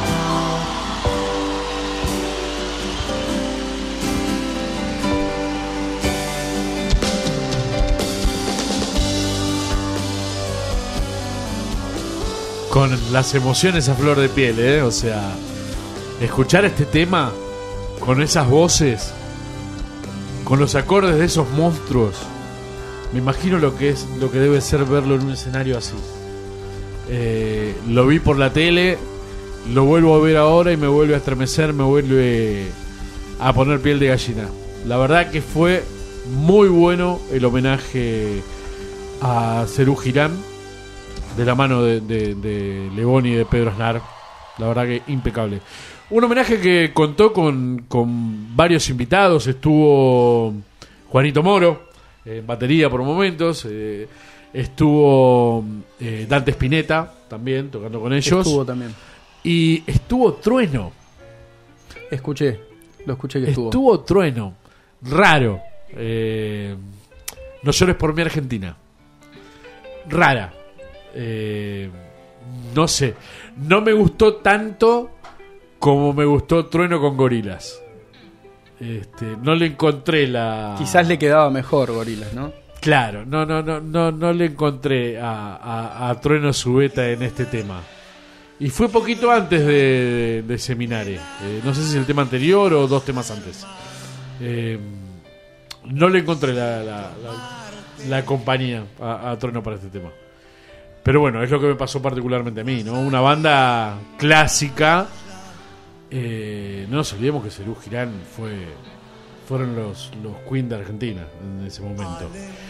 Con las emociones a flor de piel, ¿eh? O sea, escuchar este tema con esas voces, con los acordes de esos monstruos, me imagino lo que es, lo que debe ser verlo en un escenario así. Eh, lo vi por la tele, lo vuelvo a ver ahora y me vuelve a estremecer, me vuelve a poner piel de gallina. La verdad que fue muy bueno el homenaje a Serú Girán, de la mano de, de, de Lebón y de Pedro Aznar. La verdad que impecable. Un homenaje que contó con, con varios invitados. Estuvo Juanito Moro en batería por momentos. Eh, estuvo eh, Dante Spinetta también tocando con ellos. Estuvo también. Y estuvo Trueno. Escuché, lo escuché que estuvo. Estuvo Trueno. Raro. Eh, no llores por mi Argentina. Rara. Eh, no sé, no me gustó tanto como me gustó Trueno con Gorilas. Este, no le encontré la. Quizás le quedaba mejor Gorilas, ¿no? Claro, no, no, no, no, no le encontré a, a, a Trueno su beta en este tema. Y fue poquito antes de, de, de Seminare. Eh, no sé si es el tema anterior o dos temas antes. Eh, no le encontré la, la, la, la compañía a, a Trueno para este tema. Pero bueno, es lo que me pasó particularmente a mí, ¿no? Una banda clásica. Eh, no nos olvidemos que Serú Girán fue, fueron los, los Queen de Argentina en ese momento,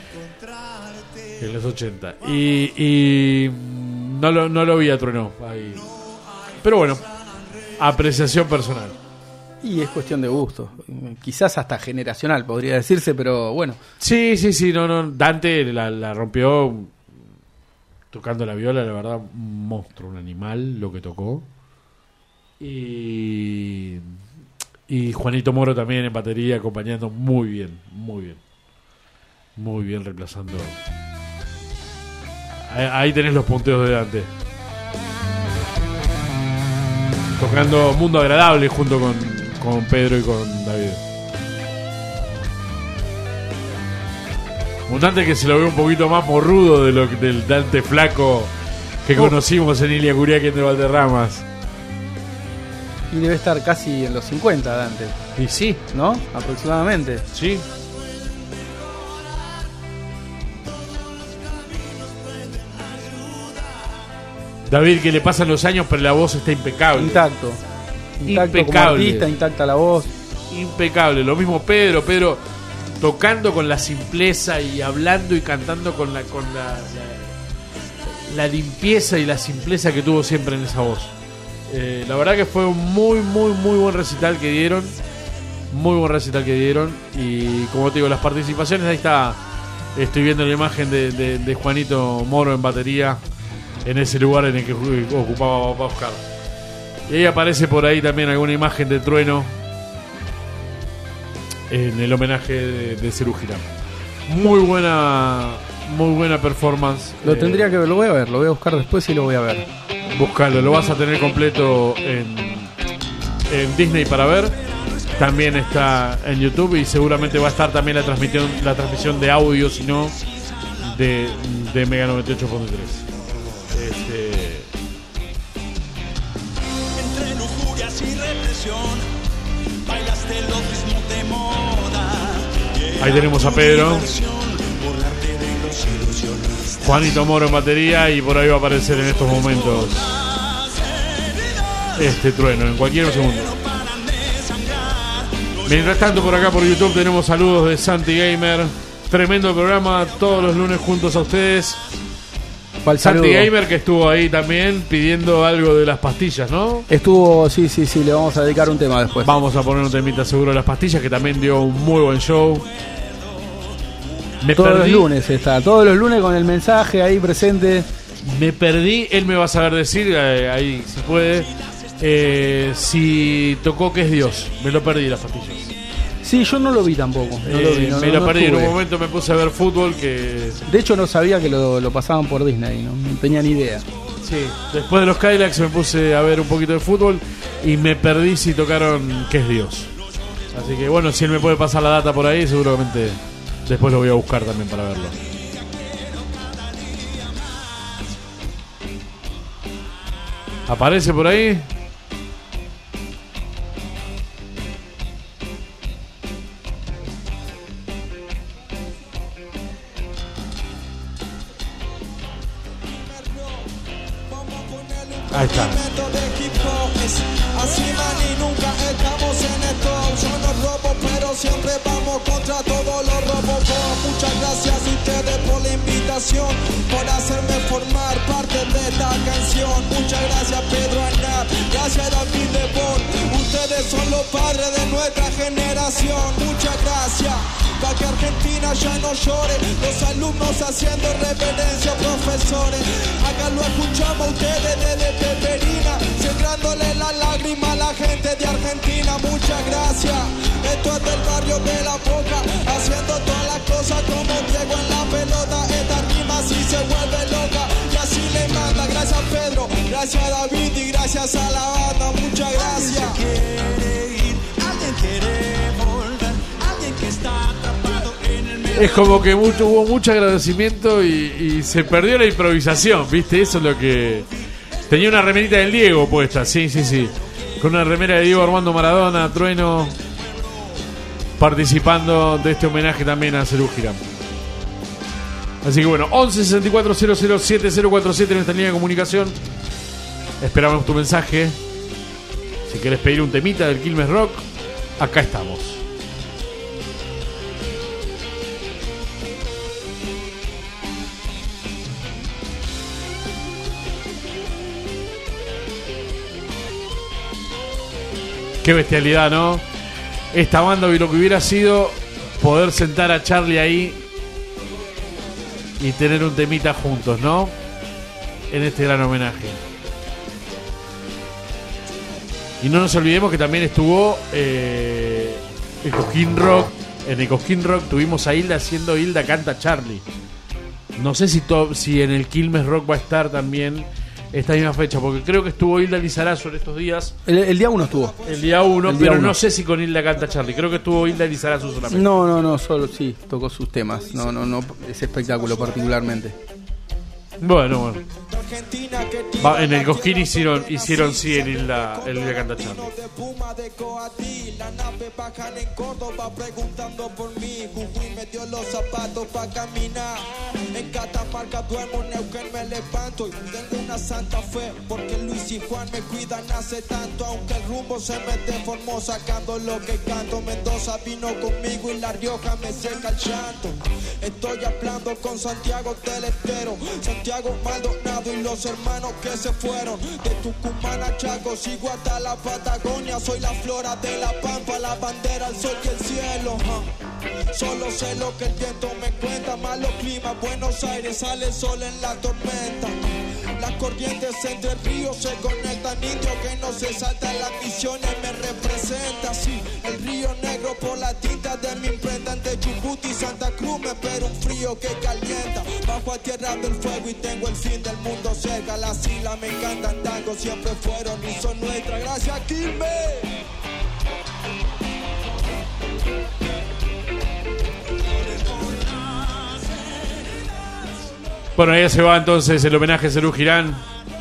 en los ochenta. Y, y no, lo, no lo vi a Trueno ahí. Pero bueno, apreciación personal. Y es cuestión de gusto. Quizás hasta generacional, podría decirse, pero bueno. Sí, sí, sí. No, no. Dante la, la rompió tocando la viola, la verdad, un monstruo, un animal, lo que tocó. Y, y Juanito Moro también en batería, acompañando muy bien, muy bien. Muy bien, reemplazando. Ahí, ahí tenés los punteos de Dante. Tocando Mundo Agradable junto con, con Pedro y con David. Un Dante que se lo ve un poquito más morrudo de lo, del Dante flaco que oh. conocimos en Ilia Curiaquen de Valderramas. Y debe estar casi en los cincuenta, Dante. Y sí, ¿no? Aproximadamente. Sí. David, que le pasan los años, pero la voz está impecable. Intacto. Intacto impecable. Como artista, intacta la voz. Impecable. Lo mismo Pedro, Pedro tocando con la simpleza y hablando y cantando con la con la, la, la limpieza y la simpleza que tuvo siempre en esa voz. Eh, la verdad que fue un muy, muy, muy buen recital que dieron. Muy buen recital que dieron. Y como te digo, las participaciones, ahí está. Estoy viendo la imagen de, de, de Juanito Moro en batería, en ese lugar en el que ocupaba Papá Oscar. Y ahí aparece por ahí también alguna imagen de Trueno en el homenaje de, de Serú Girán. Muy buena, muy buena performance. Lo eh, tendría que ver, lo voy a ver, lo voy a buscar después y lo voy a ver. Búscalo, lo vas a tener completo en, en Disney para ver. También está en YouTube y seguramente va a estar también la transmisión, la transmisión de audio, si no, de, de Mega noventa y ocho punto tres. Este... Entre lujurias y represión, bailaste los ritmos de moda. Ahí tenemos a Pedro, Juanito Moro en batería, y por ahí va a aparecer en estos momentos este Trueno, en cualquier segundo. Mientras tanto, por acá por YouTube tenemos saludos de Santi Gamer. Tremendo programa, todos los lunes juntos a ustedes. Pa'l Santi saludo. Gamer, que estuvo ahí también pidiendo algo de las pastillas, ¿no? Estuvo, sí, sí, sí, le vamos a dedicar un tema después. Vamos a poner un temita seguro de las pastillas, que también dio un muy buen show. Me todos perdí, los lunes está, todos los lunes con el mensaje ahí presente. Me perdí, él me va a saber decir, eh, ahí si puede, eh, si tocó que es Dios. Me lo perdí las pastillas. Sí, yo no lo vi tampoco. No Eh, lo vi, no, me no- lo no perdí, en estuve. un momento me puse a ver fútbol que... De hecho no sabía que lo, lo pasaban por Disney, no, no tenía ni idea. Sí, después de los Kylax me puse a ver un poquito de fútbol y me perdí si tocaron que es Dios. Así que bueno, si él me puede pasar la data por ahí, seguramente después lo voy a buscar también para verlo. ¿Aparece por ahí? Ahí está. Así man y nunca estamos en esto. Yo no robo, pero siempre vamos contra todos los robos. Muchas gracias a ustedes por la invitación, por hacerme formar parte de esta canción. Muchas gracias Pedro Aznar, gracias David Lebón. Ustedes son los padres de nuestra generación. Muchas gracias. Para que Argentina ya no llore, los alumnos haciendo reverencia a profesores. Acá lo escuchamos a ustedes desde Peperina, sembrándole la lágrima a la gente de Argentina. Muchas gracias. Esto es del barrio de La Boca, haciendo todas las cosas como Diego en la pelota. Esta rima sí se vuelve loca y así le manda. Gracias Pedro, gracias David y gracias a la banda. Muchas gracias. Alguien se quiere ir, alguien quiere volver, alguien que está atrapado en el medio. Es como que mucho, hubo mucho agradecimiento y, y se perdió la improvisación, ¿viste? Eso es lo que... Tenía una remerita del Diego puesta, sí, sí, sí. Con una remera de Diego Armando Maradona, Trueno, participando de este homenaje también a Serú Girán. Así que bueno, once sesenta y cuatro cero cero siete cero cuatro siete en nuestra línea de comunicación. Esperamos tu mensaje. Si querés pedir un temita del Quilmes Rock, acá estamos. Qué bestialidad, ¿no? Esta banda, lo que hubiera sido poder sentar a Charlie ahí y tener un temita juntos, ¿no? En este gran homenaje. Y no nos olvidemos que también estuvo eh, el Cosquín Rock. En el Cosquín Rock tuvimos a Hilda haciendo Hilda Canta Charlie. No sé si, to- si en el Quilmes Rock va a estar también esta misma fecha, porque creo que estuvo Hilda Lizarazo en estos días. El, el día uno estuvo. El día uno, El día pero uno. no sé si con Hilda Canta Charlie. Creo que estuvo Hilda Lizarazo solamente. No, no, no, solo sí, tocó sus temas. No, no, no, ese espectáculo particularmente. Bueno, bueno. Va, en el Cosquín hicieron, hicieron sí el Hilda, el Hilda Canta Charlie. De Puma de Coatí, la nave bajan en Córdoba preguntando por mí. Jujuy me dio los zapatos para caminar. En Catamarca duermo, Neuquén me levanto y tengo una santa fe porque Luis y Juan me cuidan hace tanto. Aunque el rumbo se me deformó sacando lo que canto. Mendoza vino conmigo y La Rioja me seca el llanto. Estoy hablando con Santiago del Estero, Santiago Maldonado y los hermanos que se fueron. De Tucumán a Chaco sigo hasta la Patagonia. Soy la flora de la pampa, la bandera, el sol y el cielo. uh. Solo sé lo que el viento me cuenta. Malo clima, Buenos Aires sale el sol en la tormenta. Las corrientes entre ríos se conectan. Indio que no se salta las misiones me representa. Sí, el río negro por la tinta de mi imprenta. Entre Chubut y Santa Cruz me espera un frío que calienta. Bajo a tierra del fuego y tengo el fin del mundo cerca. Las islas me encantan tango, siempre fueron y son nuestras. Gracias, Quilmes. Bueno, ahí se va entonces el homenaje a Serú Girán.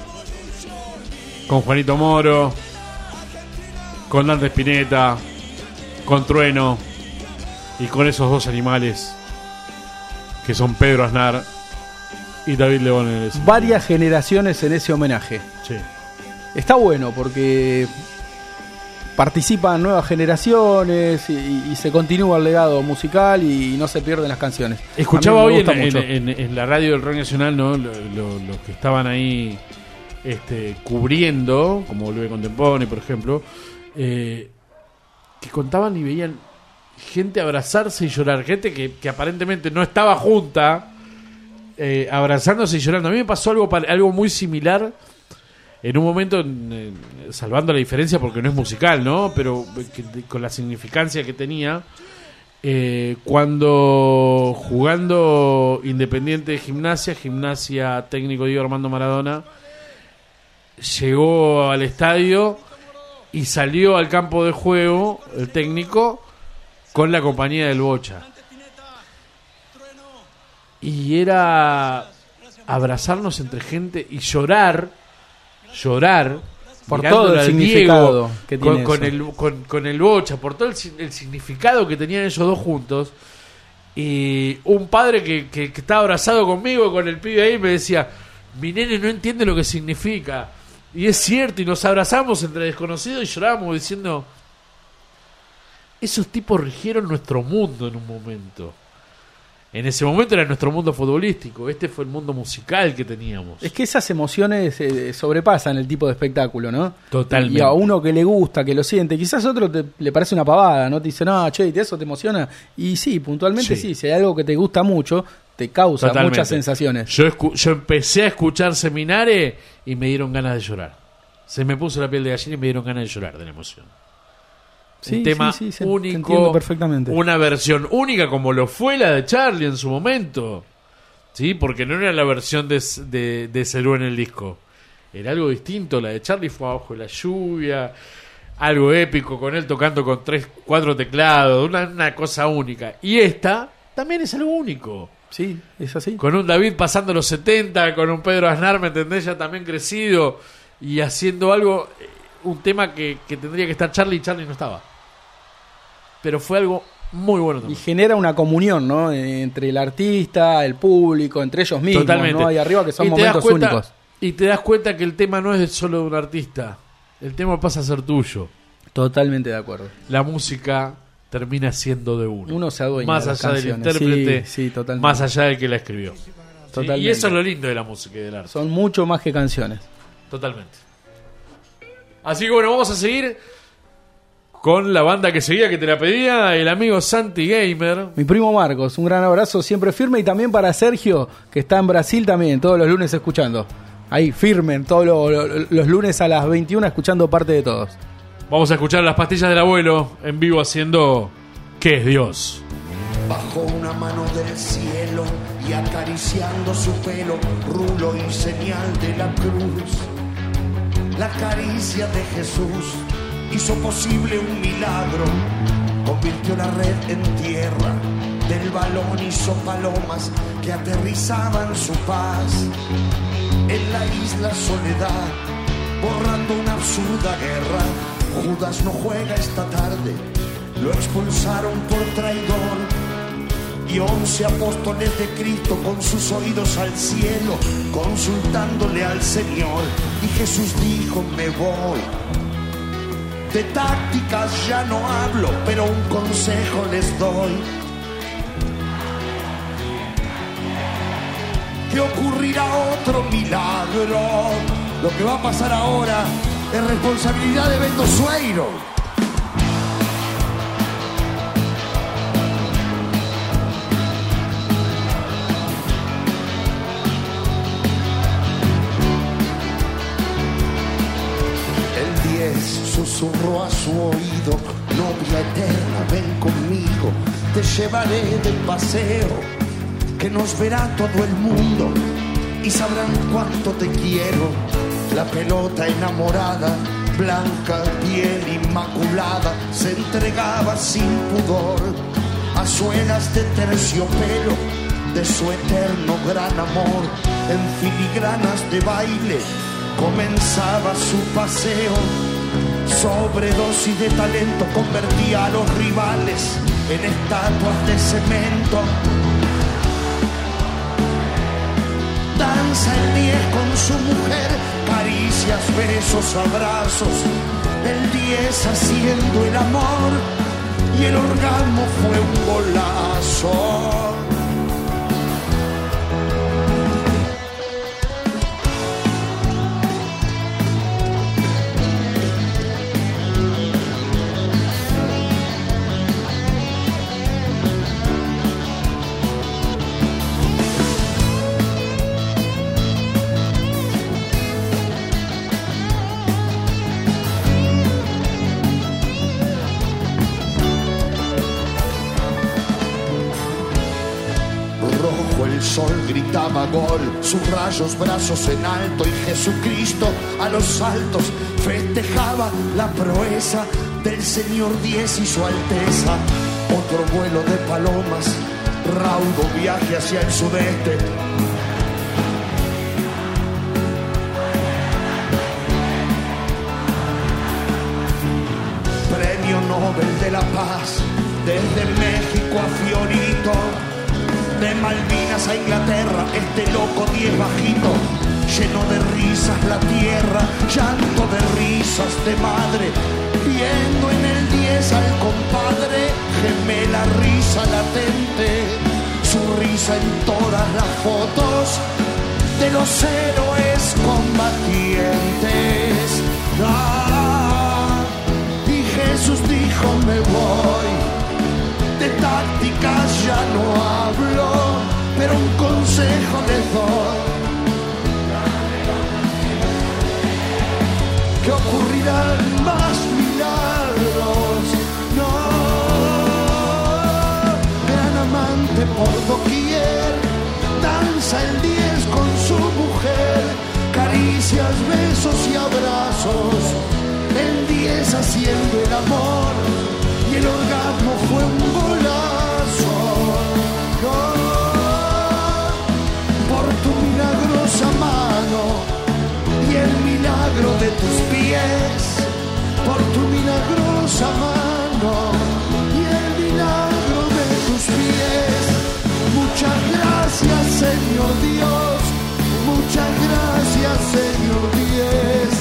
Con Juanito Moro. Con Dante Spinetta. Con Trueno. Y con esos dos animales. Que son Pedro Aznar y David León en el escenario. Varias generaciones en ese homenaje. Sí. Está bueno porque participan nuevas generaciones y, y se continúa el legado musical y no se pierden las canciones. Escuchaba hoy en, en, en, en, en la radio del Rock Nacional, ¿no? Los lo, lo que estaban ahí este, cubriendo, como Volver Contemporáneo, por ejemplo, eh, que contaban y veían gente abrazarse y llorar, gente que, que aparentemente no estaba junta, eh, abrazándose y llorando. A mí me pasó algo, algo muy similar en un momento, eh, salvando la diferencia porque no es musical, ¿no? Pero que, con la significancia que tenía, eh, cuando jugando Independiente de Gimnasia, Gimnasia técnico Diego Armando Maradona, llegó al estadio y salió al campo de juego el técnico con la compañía del Bocha. Y era abrazarnos entre gente y llorar, llorar por todo el significado Diego, que tiene con, con eso. el con, con el Bocha, por todo el, el significado que tenían ellos dos juntos. Y un padre que, que, que estaba abrazado conmigo, con el pibe ahí, me decía: mi nene no entiende lo que significa. Y es cierto, y nos abrazamos entre desconocidos y llorábamos diciendo: esos tipos rigieron nuestro mundo en un momento. En ese momento era nuestro mundo futbolístico, este fue el mundo musical que teníamos. Es que esas emociones eh, sobrepasan el tipo de espectáculo, ¿no? Totalmente. Y a uno que le gusta, que lo siente, quizás a otro te, le parece una pavada, ¿no? Te dice, no, che, ¿eso te emociona? Y sí, puntualmente sí, sí si hay algo que te gusta mucho, te causa Totalmente. muchas sensaciones. Yo, escu- yo empecé a escuchar Seminare y me dieron ganas de llorar. Se me puso la piel de gallina y me dieron ganas de llorar de la emoción. Sí, un tema sí, sí, se, único, perfectamente. Una versión única como lo fue la de Charlie en su momento, sí, porque no era la versión de, de, de Cerú en el disco, era algo distinto. La de Charlie fue abajo de la lluvia, algo épico, con él tocando con tres, cuatro teclados, una, una cosa única. Y esta también es algo único. Sí, es así. Con un David pasando los setenta, con un Pedro Aznar, ¿me entendés? Ya también crecido y haciendo algo, un tema que, que tendría que estar Charlie y Charlie no estaba. Pero fue algo muy bueno también. Y genera una comunión, ¿no? Entre el artista, el público, entre ellos mismos, Totalmente. ¿no? Ahí arriba, que son momentos cuenta, únicos. Y te das cuenta que el tema no es solo de un artista. El tema pasa a ser tuyo. Totalmente de acuerdo. La música termina siendo de uno. Uno se adueña más de las allá canciones. del intérprete, sí, sí, totalmente. más allá del que la escribió. Totalmente. Sí, y eso es lo lindo de la música y del arte. Son mucho más que canciones. Totalmente. Así que bueno, vamos a seguir con la banda que seguía, que te la pedía el amigo Santi Gamer. Mi primo Marcos, un gran abrazo siempre firme. Y también para Sergio, que está en Brasil también, todos los lunes escuchando. Ahí, firmen, todos lo, lo, los lunes a las veintiuna escuchando Parte de Todos. Vamos a escuchar Las Pastillas del Abuelo en vivo haciendo ¿Qué es Dios? Bajó una mano del cielo y acariciando su pelo, rulo y señal de la cruz. La caricia de Jesús hizo posible un milagro, convirtió la red en tierra, del balón hizo palomas que aterrizaban su paz. En la isla Soledad, borrando una absurda guerra, Judas no juega esta tarde, lo expulsaron por traidor. Y once apóstoles de Cristo con sus oídos al cielo, consultándole al Señor. Y Jesús dijo, me voy. De tácticas ya no hablo, pero un consejo les doy. Que ocurrirá otro milagro. Lo que va a pasar ahora es responsabilidad de Bento Sueiro. Susurró a su oído, novia eterna, ven conmigo, te llevaré de paseo, que nos verá todo el mundo y sabrán cuánto te quiero. La pelota enamorada, blanca piel inmaculada, se entregaba sin pudor a suelas de terciopelo de su eterno gran amor. En filigranas de baile comenzaba su paseo. Sobredosis de talento convertía a los rivales en estatuas de cemento. Danza el diez con su mujer, caricias, besos, abrazos. el diez haciendo el amor y el orgasmo fue un golazo. El sol gritaba gol, sus rayos brazos en alto y Jesucristo a los saltos festejaba la proeza del Señor diez y su Alteza. Otro vuelo de palomas, raudo viaje hacia el sudeste. Premio Nobel de la Paz, desde México a Fiorito. De Malvinas a Inglaterra, este loco diez bajito, lleno de risas la tierra, llanto de risas de madre, viendo en el diez al compadre, gemela risa latente, su risa en todas las fotos de los héroes combatientes. Ah, y Jesús dijo me voy, de tácticas ya no hablo, pero un consejo les doy, que ocurrirán más milagros. No, gran amante por doquier, danza el diez con su mujer, caricias, besos y abrazos, el diez haciendo el amor y el orgasmo fue un golazo. Oh, por tu milagrosa mano y el milagro de tus pies, por tu milagrosa mano y el milagro de tus pies. Muchas gracias, Señor Dios, muchas gracias, Señor diez.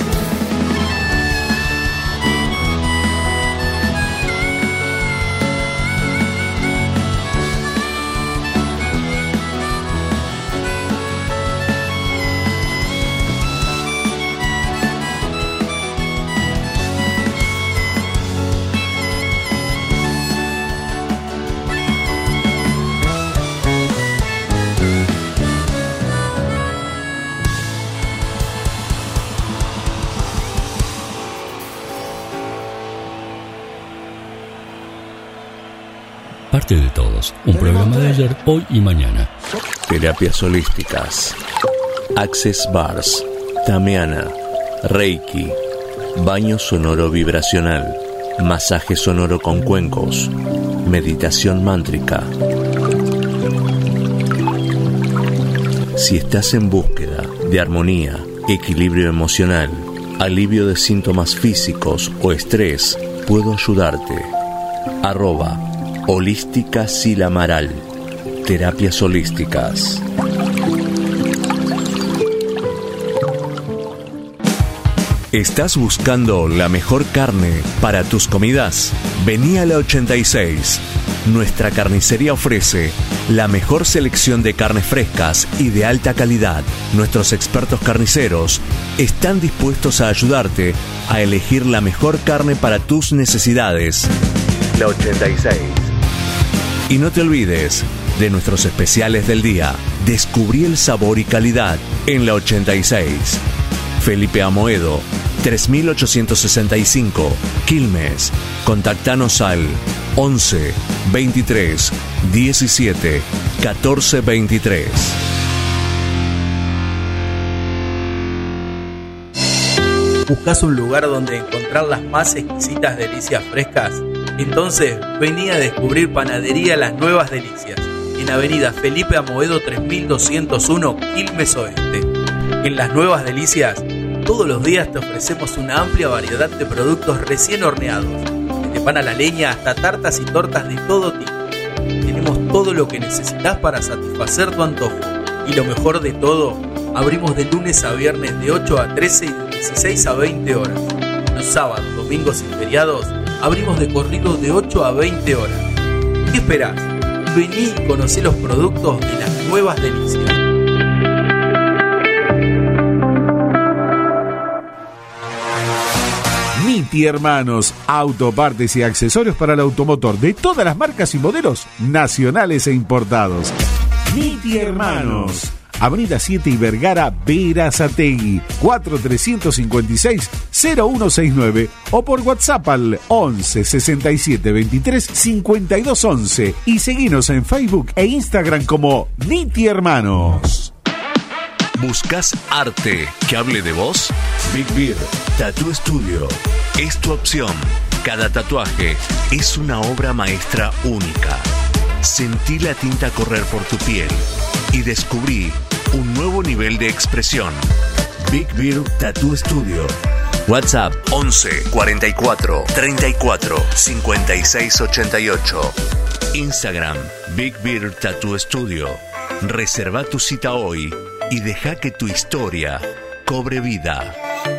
Parte de todos, un programa de ayer, hoy y mañana. Terapias holísticas, Access Bars, Tamiana, Reiki, baño sonoro vibracional, masaje sonoro con cuencos, meditación mántrica. Si estás en búsqueda de armonía, equilibrio emocional, alivio de síntomas físicos o estrés, puedo ayudarte. Arroba Holística Silamaral. Terapias holísticas. ¿Estás buscando la mejor carne para tus comidas? Vení a la ochenta y seis. Nuestra carnicería ofrece la mejor selección de carnes frescas y de alta calidad. Nuestros expertos carniceros están dispuestos a ayudarte a elegir la mejor carne para tus necesidades. La ochenta y seis. Y no te olvides de nuestros especiales del día. Descubrí el sabor y calidad en la ochenta y seis. Felipe Amoedo, tres mil ochocientos sesenta y cinco, Quilmes. Contactanos al once, veintitrés, diecisiete, catorce, veintitrés. ¿Buscas un lugar donde encontrar las más exquisitas delicias frescas? Entonces vení a descubrir Panadería Las Nuevas Delicias, en Avenida Felipe Amoedo tres mil doscientos uno, Quilmes Oeste. En Las Nuevas Delicias, todos los días te ofrecemos una amplia variedad de productos recién horneados, desde pan a la leña hasta tartas y tortas de todo tipo. Tenemos todo lo que necesitas para satisfacer tu antojo. Y lo mejor de todo, abrimos de lunes a viernes de ocho a trece y de dieciséis a veinte horas. Los sábados, domingos y feriados abrimos de corrido de ocho a veinte horas. ¿Qué esperás? Vení y conocé los productos de las nuevas delicias. Niti Hermanos, autopartes y accesorios para el automotor de todas las marcas y modelos nacionales e importados. Niti Hermanos, Avenida siete y Vergara, Berazategui, cuatro tres cinco seis, cero uno seis nueve o por WhatsApp al once sesenta y siete veintitrés cincuenta y dos once y seguinos en Facebook e Instagram como Niti Hermanos. ¿Buscas arte que hable de vos? Big Beard Tattoo Studio es tu opción. Cada tatuaje es una obra maestra única. Sentí la tinta correr por tu piel y descubrí un nuevo nivel de expresión. Big Beard Tattoo Studio. WhatsApp once cuarenta y cuatro treinta y cuatro cincuenta y seis ochenta y ocho. Instagram Big Beard Tattoo Studio. Reserva tu cita hoy y deja que tu historia cobre vida.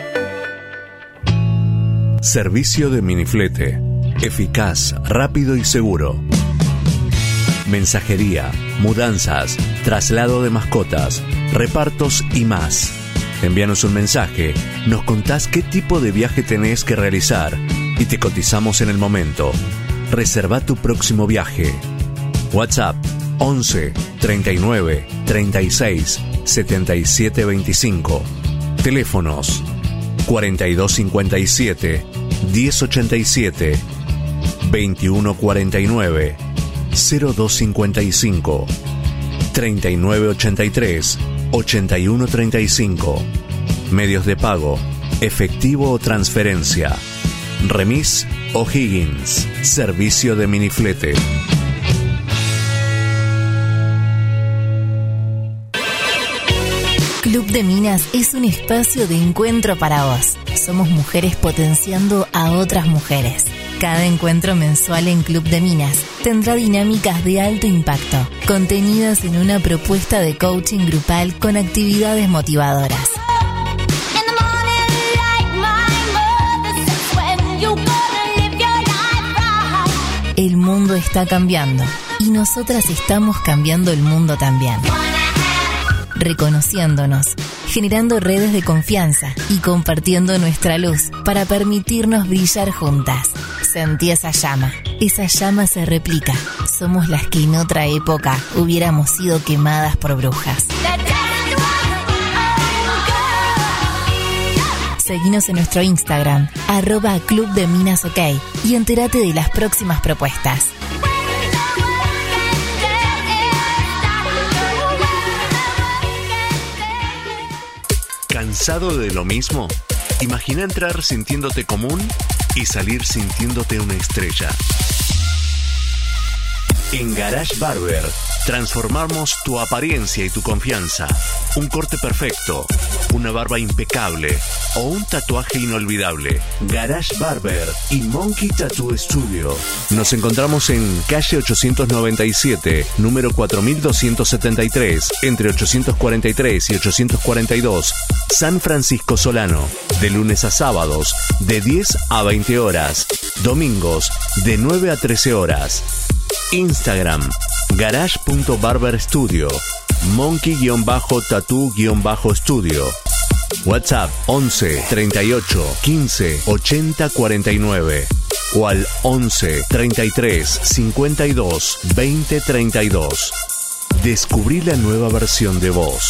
Servicio de miniflete. Eficaz, rápido y seguro. Mensajería, mudanzas, traslado de mascotas, repartos y más. Envíanos un mensaje, nos contás qué tipo de viaje tenés que realizar y te cotizamos en el momento. Reserva tu próximo viaje. WhatsApp once treinta y nueve treinta y seis setenta y siete veinticinco. Teléfonos cuarenta y dos cincuenta y siete diez ochenta y siete, veintiuno cuarenta y nueve cero dos cincuenta y cinco, treinta y nueve ochenta y tres ochenta y uno treinta y cinco. Medios de pago, efectivo o transferencia. Remis O'Higgins. Servicio de miniflete. Club de Minas es un espacio de encuentro para vos. Somos mujeres potenciando a otras mujeres. Cada encuentro mensual en Club de Minas tendrá dinámicas de alto impacto, contenidas en una propuesta de coaching grupal con actividades motivadoras. El mundo está cambiando y nosotras estamos cambiando el mundo también. Reconociéndonos, generando redes de confianza y compartiendo nuestra luz para permitirnos brillar juntas. Sentí esa llama. Esa llama se replica. Somos las que en otra época hubiéramos sido quemadas por brujas. Seguinos en nuestro Instagram, arroba Club de Minas OK, y entérate de las próximas propuestas. ¿Cansado de lo mismo? Imagina entrar sintiéndote común y salir sintiéndote una estrella. En Garage Barber transformamos tu apariencia y tu confianza. Un corte perfecto, una barba impecable o un tatuaje inolvidable. Garage Barber y Monkey Tattoo Studio. Nos encontramos en calle ochocientos noventa y siete, número cuatro mil doscientos setenta y tres, entre ochocientos cuarenta y tres y ochocientos cuarenta y dos, San Francisco Solano. De lunes a sábados, de diez a veinte horas. Domingos, de nueve a trece horas. Instagram, garage punto barber studio, monkey-tattoo-studio. WhatsApp once treinta y ocho quince ochenta cuarenta y nueve o al once treinta y tres cincuenta y dos veinte treinta y dos. Descubrí la nueva versión de vos.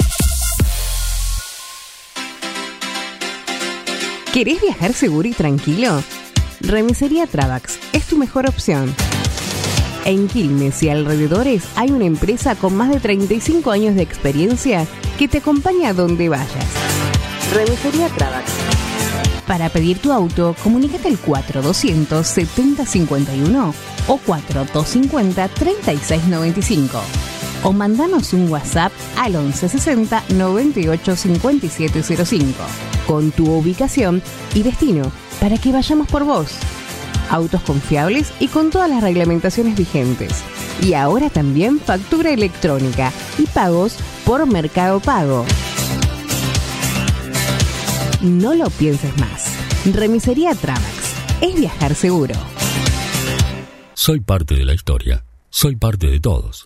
¿Querés viajar seguro y tranquilo? Remisería Travax es tu mejor opción. En Quilmes y alrededores hay una empresa con más de treinta y cinco años de experiencia que te acompaña a donde vayas. Remisería Travax. Para pedir tu auto, comunícate al cuatro doscientos setenta cincuenta y uno o cuatro doscientos cincuenta treinta y seis noventa y cinco. O mandanos un WhatsApp al once sesenta noventa y ocho cincuenta y siete cero cinco con tu ubicación y destino para que vayamos por vos. Autos confiables y con todas las reglamentaciones vigentes. Y ahora también factura electrónica y pagos por Mercado Pago. No lo pienses más. Remisería Travax. Es viajar seguro. Soy parte de la historia. Soy parte de todos.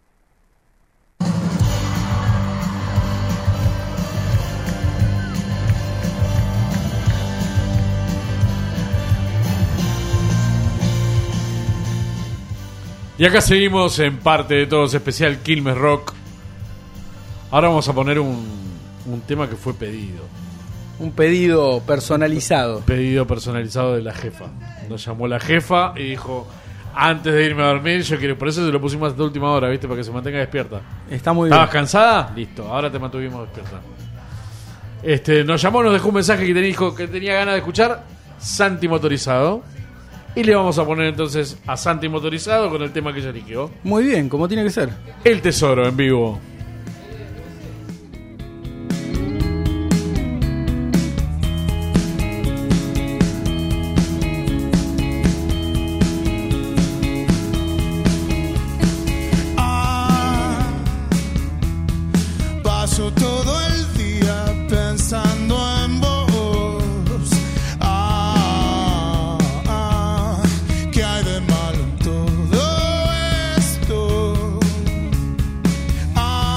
Y acá seguimos en parte de todos, especial Quilmes Rock. Ahora vamos a poner un, un tema que fue pedido. Un pedido personalizado. Un pedido personalizado de la jefa. Nos llamó la jefa y dijo, antes de irme a dormir, yo quiero... Por eso se lo pusimos hasta última hora, ¿viste? Para que se mantenga despierta. Está muy bien. ¿Estabas cansada? Listo, ahora te mantuvimos despierta. Este, nos llamó, nos dejó un mensaje que, tenía, dijo que tenía ganas de escuchar Santi Motorizado. Y le vamos a poner entonces a Santi Motorizado con el tema que ella eligió. Muy bien, como tiene que ser. El Tesoro en vivo. Paso todo el día pensando en vos. Ah, ah, ¿qué hay de malo en todo esto? Ah,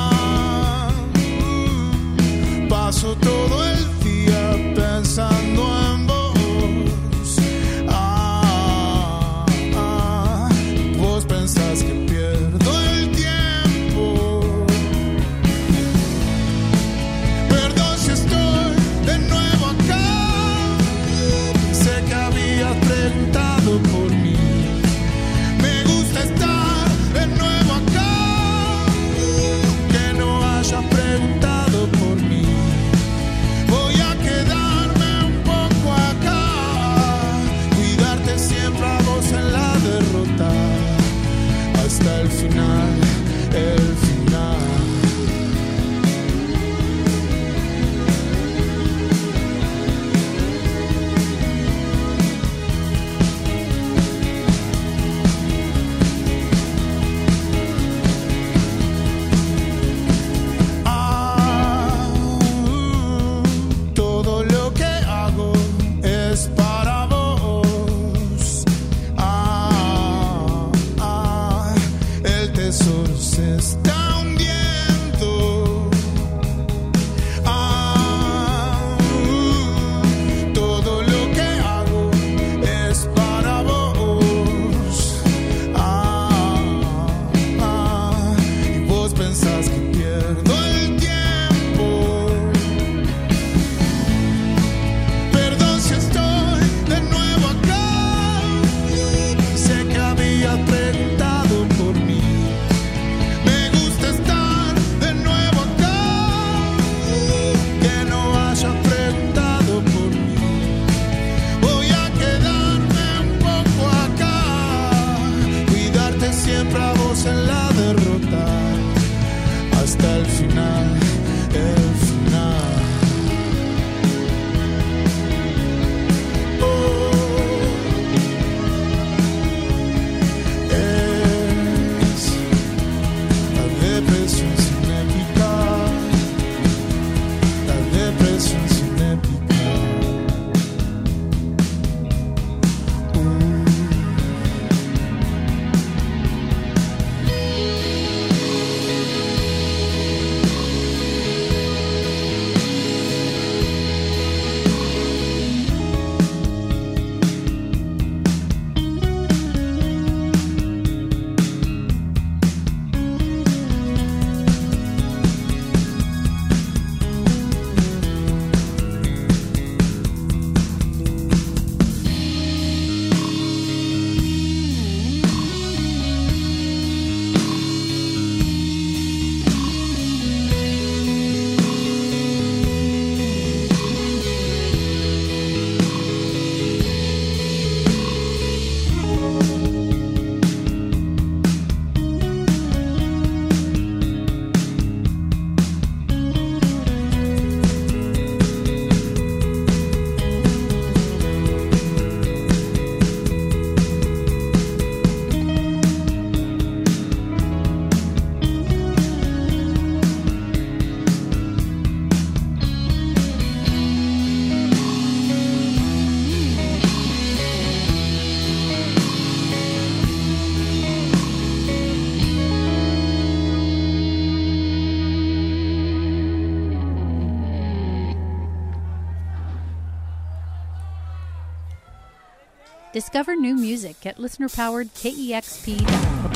Discover new music at listener powered K E X P dot com.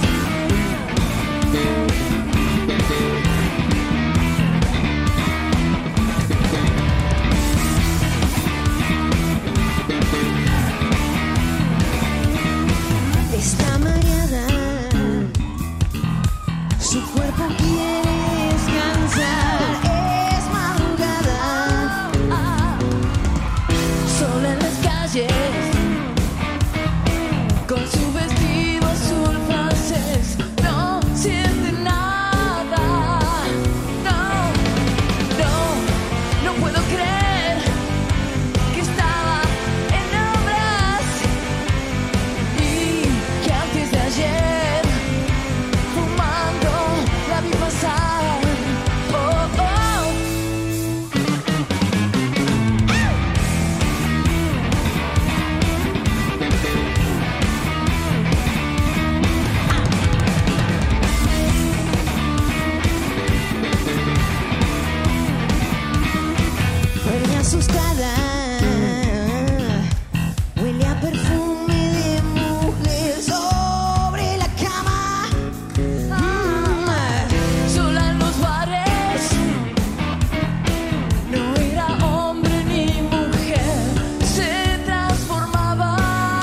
Está mareada, su cuerpo quiere descansar. Es madrugada, sola en las calles, con su vestido azul francés. No siente nada, no, no, no puedo creer que estaba en obras y que antes de ayer fumando la vi pasar. Oh, oh. Huele asustada, huele a perfume de mujer sobre la cama. Mm, sola en los bares, no era hombre ni mujer, se transformaba.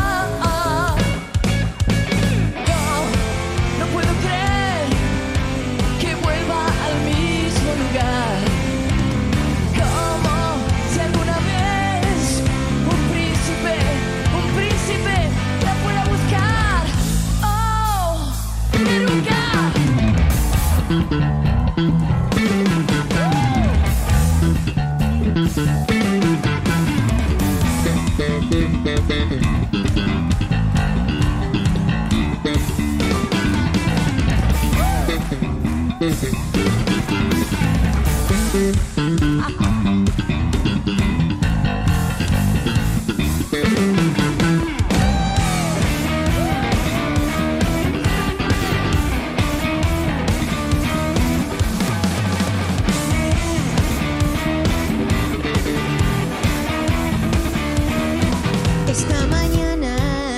No, no puedo creer que vuelva al mismo lugar. Como si alguna vez un príncipe, un príncipe la fuera a buscar. Oh, Veruca. Esta mañana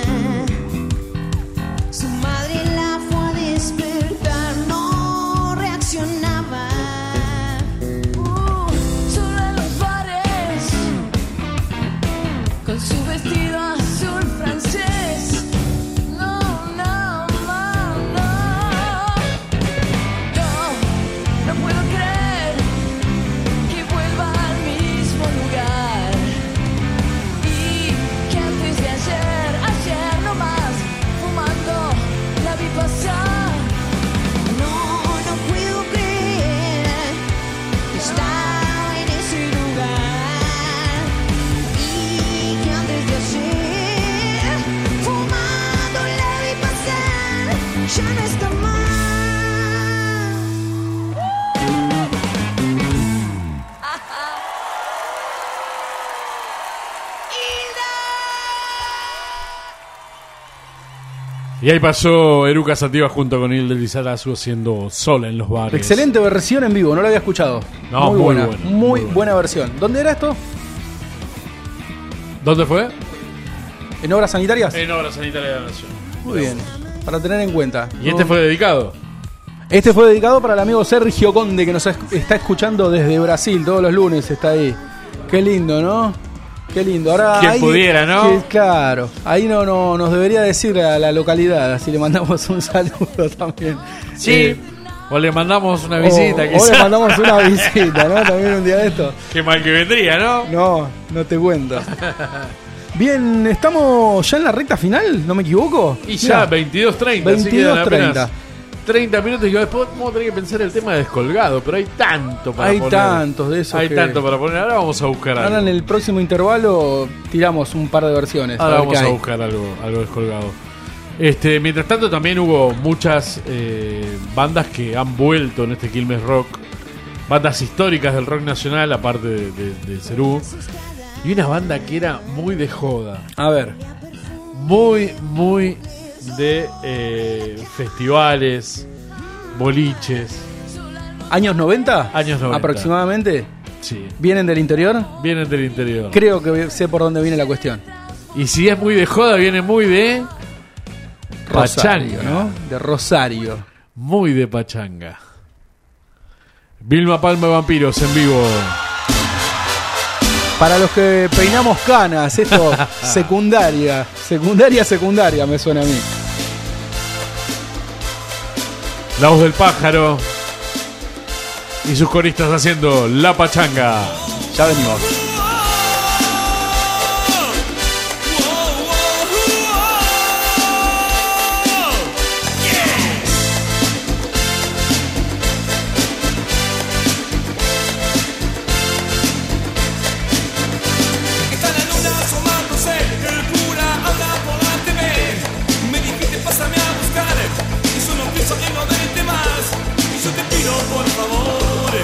su madre la fue a despertar, no reaccionaba. Uh, solo en los bares, con su vestido azul francés. No, no, no, no. No, no puedo creer que vuelva al mismo lugar. Y que antes de ayer, ayer no más, fumando la vi pasar. No, no puedo creer que estaba en ese lugar. Y que antes de ayer, fumando la vi pasar. Ya no está más. Y ahí pasó Eruca Sativa junto con Hilda Lizarazu haciendo Sola en los bares. Excelente versión en vivo, no la había escuchado. No, muy, muy buena, buena, muy, muy buena. buena. versión. ¿Dónde era esto? ¿Dónde fue? ¿En Obras Sanitarias? En Obras Sanitarias de la Nación. Muy bien, para tener en cuenta. ¿Y este fue dedicado? Este fue dedicado para el amigo Sergio Conde, que nos está escuchando desde Brasil todos los lunes, está ahí. Qué lindo, ¿no? Qué lindo. Ahora Quien ahí- pudiera, ¿no? que- claro. Ahí no, no nos debería decir a la localidad, así le mandamos un saludo también. Sí. Eh, O le mandamos una visita, o, o quizás. le mandamos una visita, ¿no? También un día de esto. Qué mal que vendría, ¿no? No, no te cuento. Bien, estamos ya en la recta final, ¿no me equivoco? Y ya, Mirá, veintidós treinta. así veintidós quedan treinta. apenas treinta minutos. Y después vamos a tener que pensar el tema de Descolgado. Pero hay tanto para Hay poner. tantos de esos Hay que- tanto para poner. Ahora vamos a buscar algo. Ahora en el próximo intervalo tiramos un par de versiones. Ahora a ver vamos qué a hay. buscar algo, algo descolgado. Este, mientras tanto también hubo muchas eh, bandas que han vuelto en este Quilmes Rock, bandas históricas del rock nacional, aparte de, de, de Cerú, y una banda que era muy de joda. A ver. Muy, muy de eh, festivales, boliches. ¿Años noventa? Años noventa. ¿Aproximadamente? Sí. ¿Vienen del interior? Vienen del interior. Creo que sé por dónde viene la cuestión. Y si es muy de joda, viene muy de Rosario, pachanga, ¿no? De Rosario. Muy de pachanga. Vilma Palma de Vampiros en vivo. Para los que peinamos canas, esto secundaria, secundaria, secundaria me suena a mí. La voz del pájaro y sus coristas haciendo la pachanga. Ya venimos. Por favor,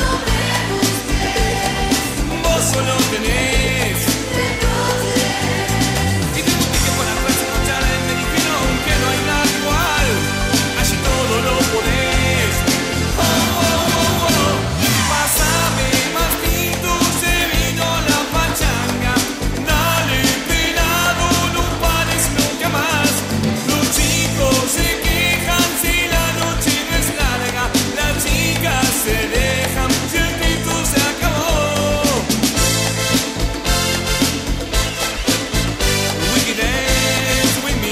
vos solo tenés y te que por atrás escuchar me dijeron que no hay nada igual, allí todo lo podés. Oh, oh, oh, oh. Pásame más tinto, se vino la pachanga, dale pelado, no pares nunca más. Los chicos se quejan si la noche no es larga, las chicas se dejan, si el grito se acabó. We can dance with me.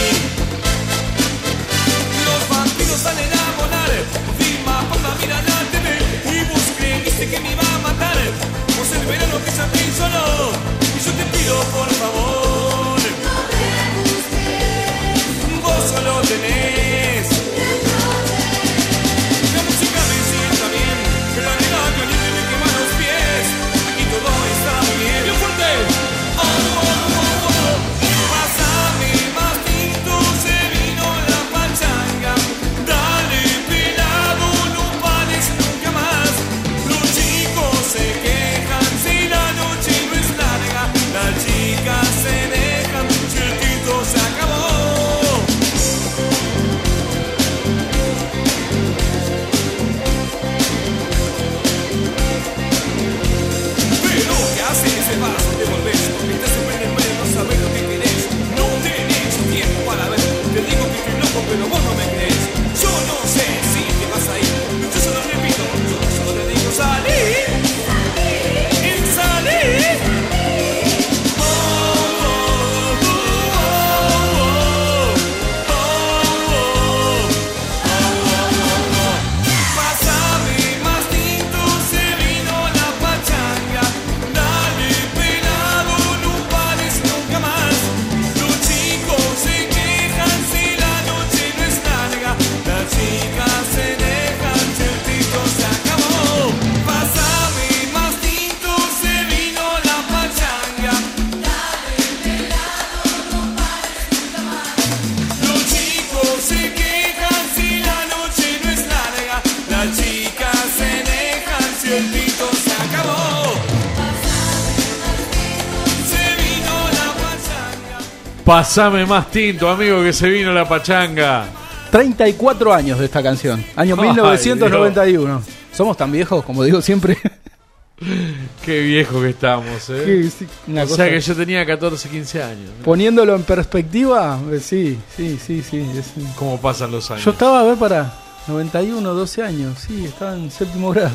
Los vampiros salen a volar, Vilma Palma mira la T V y vos creíste que me iba a matar. Vos el verano que ya te solo y yo te pido por favor, vos solo tenés. La música me sienta bien, que la nena caliente me quema los pies. Aquí todo está muy bien. ¡Bien fuerte! ¡Oh, oh, oh, oh! Pásame más tinto, se vino la pachanga. Dale pelado, no pares nunca más. Los chicos se quejan si la noche no es larga. Las chicas se dejan, si el tinto se acabó. Pero ¿qué haces? Se vas, te volvés. Estás en medio, en medio, no sabes lo que querés. No tenés tiempo para ver. Te digo que estoy loco, pero vos no me crees. Yo no sé si te vas a ir. Yo solo repito, yo solo te digo salir. Y salir. Oh, oh, oh, oh, oh, oh, oh. Pásame más tinto, se vino la pachanga. Dale pelado, no pares nunca más. Los chicos se quejan si la noche no es larga. Las chicas se dejan, si el tinto se acabó. Pásame más tinto, se vino la pachanga. Dale pelado, no pares nunca más. Los chicos se quejan si la noche no es larga. Las chicas se dejan, si el tinto se acabó. Se vino la pachanga. Pásame más tinto, amigo, que se vino la pachanga. treinta y cuatro años de esta canción, año Ay, mil novecientos noventa y uno. Somos tan viejos, como digo siempre. Qué viejo que estamos, ¿eh? Sí, sí, una o cosa- sea que yo tenía catorce, quince años. Poniéndolo en perspectiva, eh, sí, sí, sí, sí. es- ¿Cómo pasan los años? Yo estaba, a ver, para noventa y uno, doce años, sí, estaba en séptimo grado.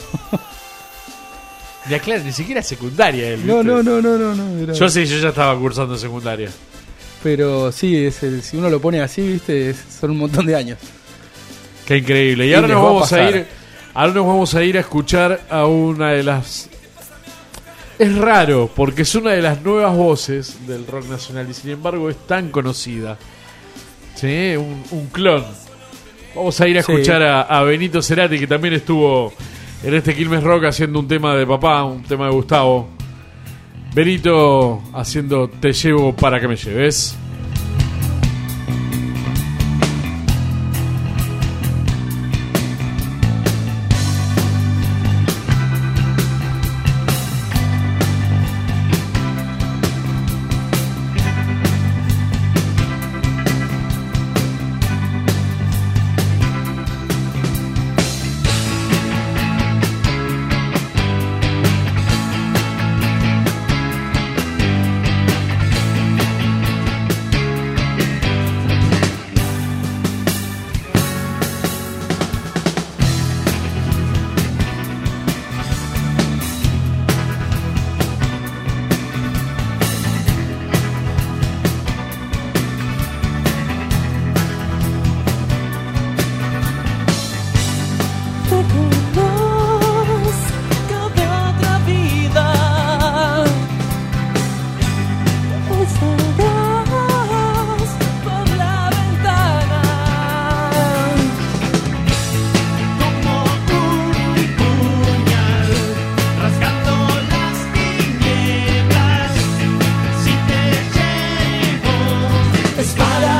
Ya claro, ni siquiera secundaria él. No, ¿viste? no, no, no, no, no. era- Yo sí, yo ya estaba cursando secundaria. Pero sí, es el- si uno lo pone así, viste, es- son un montón de años. Qué increíble. Y, Y ahora les nos va a vamos a, pasar. ir. Ahora nos vamos a ir a escuchar a una de las. Es raro, porque es una de las nuevas voces del rock nacional y sin embargo es tan conocida. ¿Sí? Un, un clon. Vamos a ir a Sí. escuchar a, a Benito Cerati, que también estuvo en este Quilmes Rock haciendo un tema de papá, un tema de Gustavo. Benito haciendo Te llevo para que me lleves.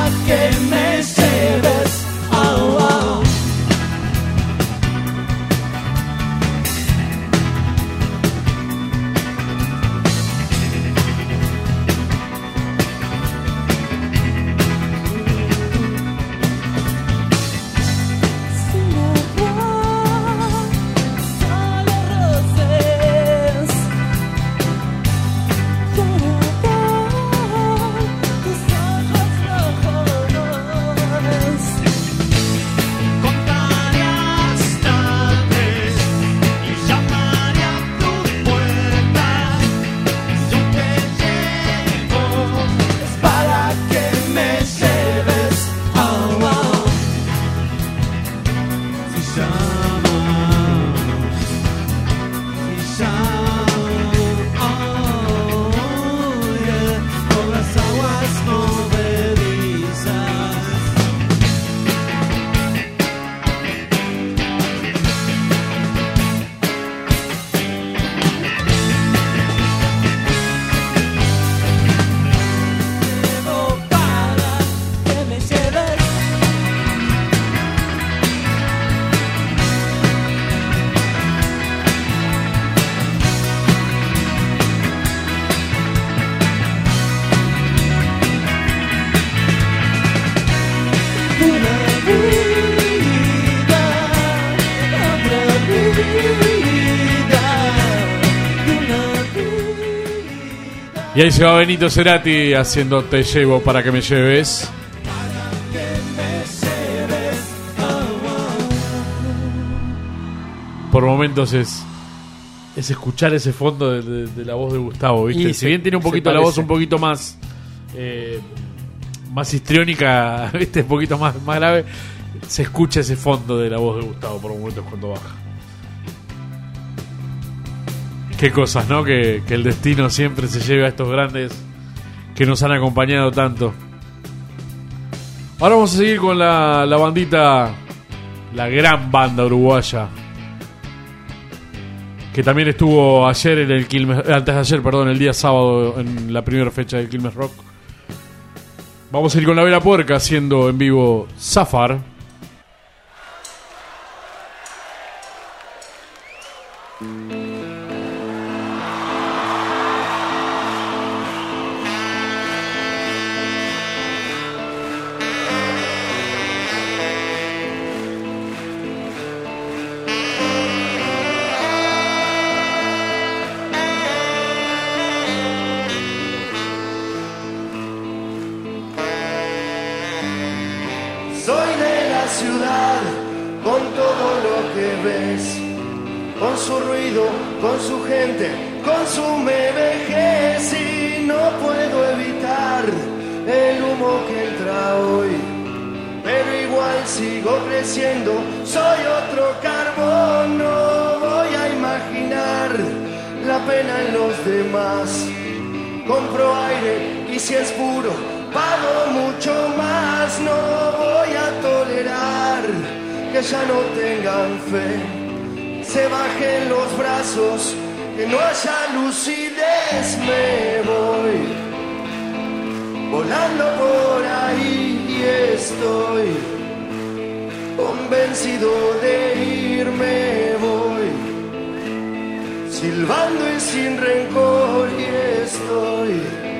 para que me lleves. Oh, oh. Y ahí se va Benito Cerati haciendo Te llevo para que me lleves. Por momentos es es escuchar ese fondo de, de, de la voz de Gustavo, ¿viste? Y si se- bien tiene un se poquito la parece. voz un poquito más eh, más histriónica, ¿viste? Un poquito más, más grave, se escucha ese fondo de la voz de Gustavo por momentos cuando baja. Qué cosas, ¿no? Que, que el destino siempre se lleve a estos grandes que nos han acompañado tanto. Ahora vamos a seguir con la, la bandita, la gran banda uruguaya, que también estuvo ayer en el Quilmes, eh, antes de ayer, perdón, el día sábado en la primera fecha del Quilmes Rock. Vamos a ir con la Vela Puerca haciendo en vivo Zafar. Soy de la ciudad, con todo lo que ves, con su ruido, con su gente, con su me vejez, y no puedo evitar el humo que entra hoy, pero igual sigo creciendo, soy otro carbón, no voy a imaginar la pena en los demás, compro aire y si es puro, pago mucho más, no voy a tolerar que ya no tengan fe, se bajen los brazos, que no haya lucidez, me voy volando por ahí y estoy convencido de irme, voy silbando y sin rencor y estoy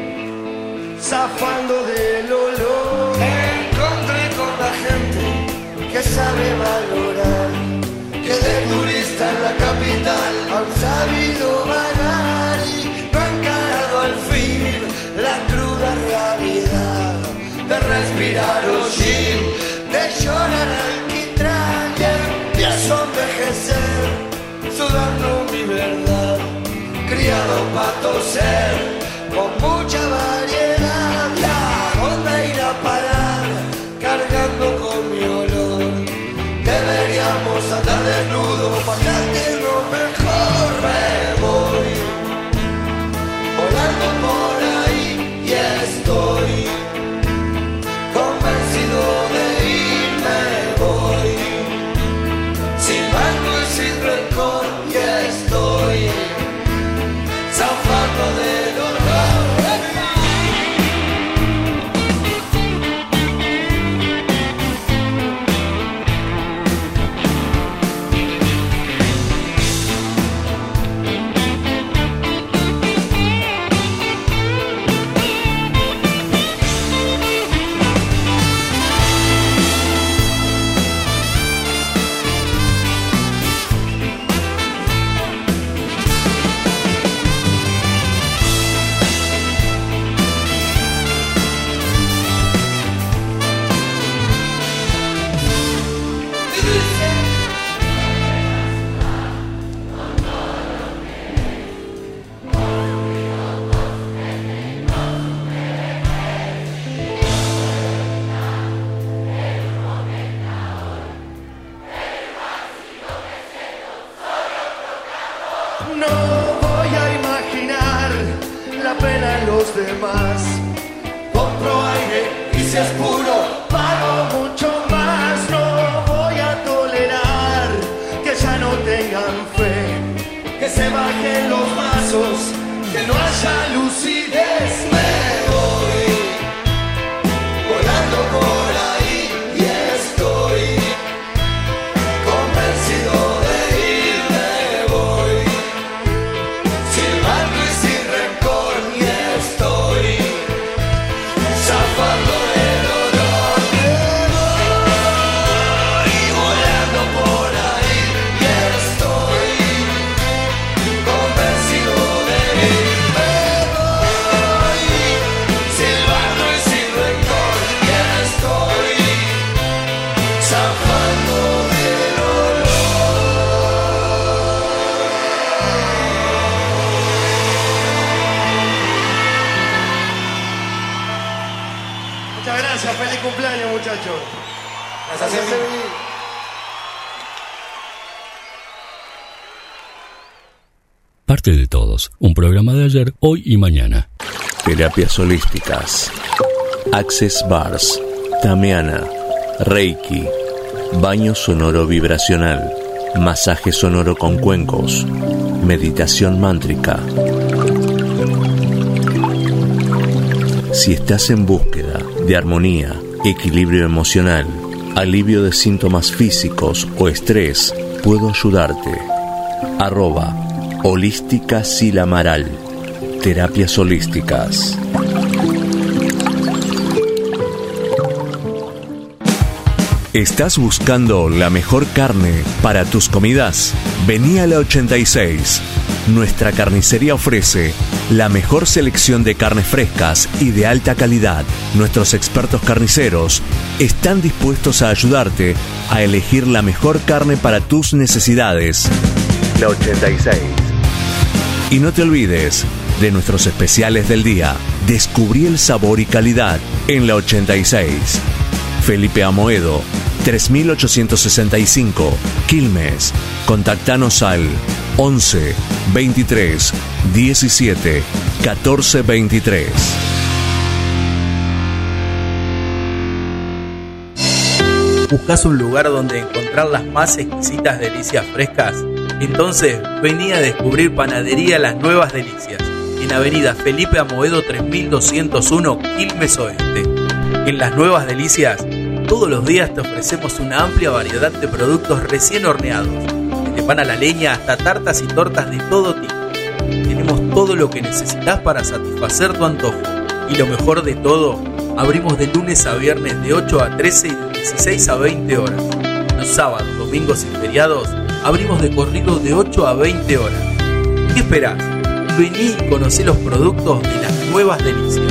zafando del olor. Encontré con la gente que sabe valorar, que de turista en la capital han sabido vagar y no han encarado al fin la cruda realidad de respirar hollín, de llorar alquitrán y empiezo a envejecer sudando mi verdad, criado para toser con mucha variedad. ¿Y a dónde ir a parar cargando con mi olor? Deberíamos andar desnudos para sentirnos mejor. Me voy volando por ahí y estoy convencido de irme, voy silbando y sin rencor y estoy zafando del horror. más. Compro aire y si es puro, pago mucho más. No voy a tolerar que ya no tengan fe, que se bajen los brazos, que no haya lucidez. Me voy volando por ahí y estoy convencido de ir. Me voy silbando y sin rencor y estoy zafando el dolor. Me voy volando por ahí y estoy convencido de ir. Me voy silbando y sin rencor y estoy zafando del dolor. Muchas gracias, feliz cumpleaños, muchachos. Gracias, Emi. Parte de todos, un programa de ayer, hoy y mañana. Terapias holísticas, Access Bars, Tamiana, Reiki, baño sonoro vibracional, masaje sonoro con cuencos, meditación mántrica. Si estás en búsqueda de armonía, equilibrio emocional, alivio de síntomas físicos o estrés, puedo ayudarte. Arroba Holística Silamaral. Terapias holísticas. ¿Estás buscando la mejor carne para tus comidas? Vení a la ochenta y seis. Nuestra carnicería ofrece la mejor selección de carnes frescas y de alta calidad. Nuestros expertos carniceros están dispuestos a ayudarte a elegir la mejor carne para tus necesidades. La ochenta y seis. Y no te olvides de nuestros especiales del día. Descubrí el sabor y calidad en la ochenta y seis. Felipe Amoedo, tres mil ochocientos sesenta y cinco, Quilmes. Contactanos al once, veintitrés, diecisiete, catorce, veintitrés. ¿Buscas un lugar donde encontrar las más exquisitas delicias frescas? Entonces vení a descubrir Panadería Las Nuevas Delicias, en Avenida Felipe Amoedo tres mil doscientos uno, Quilmes Oeste. En Las Nuevas Delicias, todos los días te ofrecemos una amplia variedad de productos recién horneados, desde pan a la leña hasta tartas y tortas de todo tipo. Tenemos todo lo que necesitas para satisfacer tu antojo. Y lo mejor de todo, abrimos de lunes a viernes de ocho a trece y de dieciséis a veinte horas. Los sábados, domingos y feriados abrimos de corrido de ocho a veinte horas. ¿Qué esperás? Vení y conocé los productos de Las Nuevas Delicias.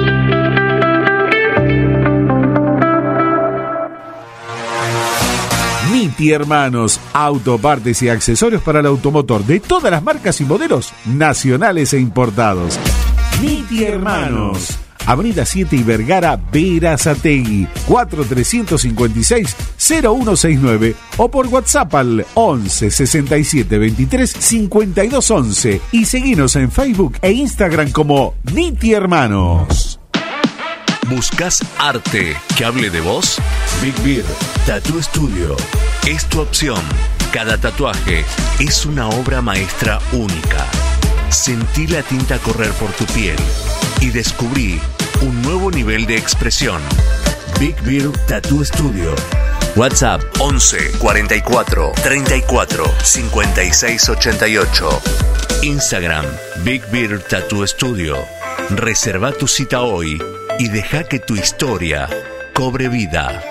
Niti Hermanos, autopartes y accesorios para el automotor de todas las marcas y modelos nacionales e importados. Niti Hermanos, Avenida siete y Vergara, Berazategui, cuatro tres cinco seis, cero uno seis nueve o por WhatsApp al once, sesenta y siete, veintitrés, cincuenta y dos once y seguinos en Facebook e Instagram como Niti Hermanos. ¿Buscas arte que hable de vos? Big Beard Tattoo Studio es tu opción. Cada tatuaje es una obra maestra única. Sentí la tinta correr por tu piel y descubrí un nuevo nivel de expresión. Big Beard Tattoo Studio. WhatsApp once, cuarenta y cuatro, treinta y cuatro, cincuenta y seis, ochenta y ocho. Instagram Big Beard Tattoo Studio. Reserva tu cita hoy y deja que tu historia cobre vida.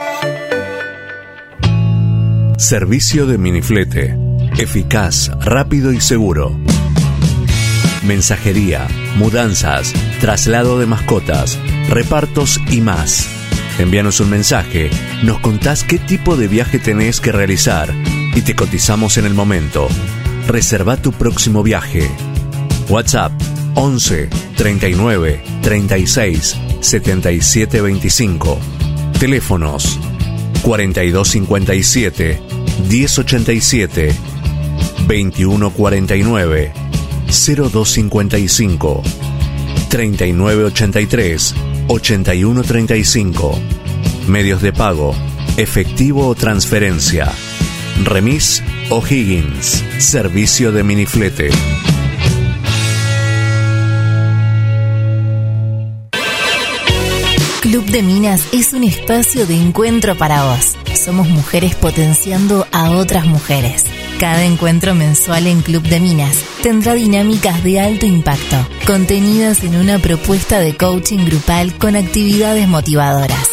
Servicio de miniflete. Eficaz, rápido y seguro. Mensajería, mudanzas, traslado de mascotas, repartos y más. Envíanos un mensaje, nos contás qué tipo de viaje tenés que realizar y te cotizamos en el momento. Reserva tu próximo viaje. WhatsApp once, treinta y nueve, treinta y seis, setenta y siete, veinticinco. Teléfonos cuarenta y dos cincuenta y siete, diez ochenta y siete, veintiuno cuarenta y nueve, cero dos cincuenta y cinco. treinta y nueve ochenta y tres, ochenta y uno treinta y cinco. Medios de pago, efectivo o transferencia. Remis O'Higgins, servicio de miniflete. Club de Minas es un espacio de encuentro para vos. Somos mujeres potenciando a otras mujeres. Cada encuentro mensual en Club de Minas tendrá dinámicas de alto impacto, contenidas en una propuesta de coaching grupal con actividades motivadoras.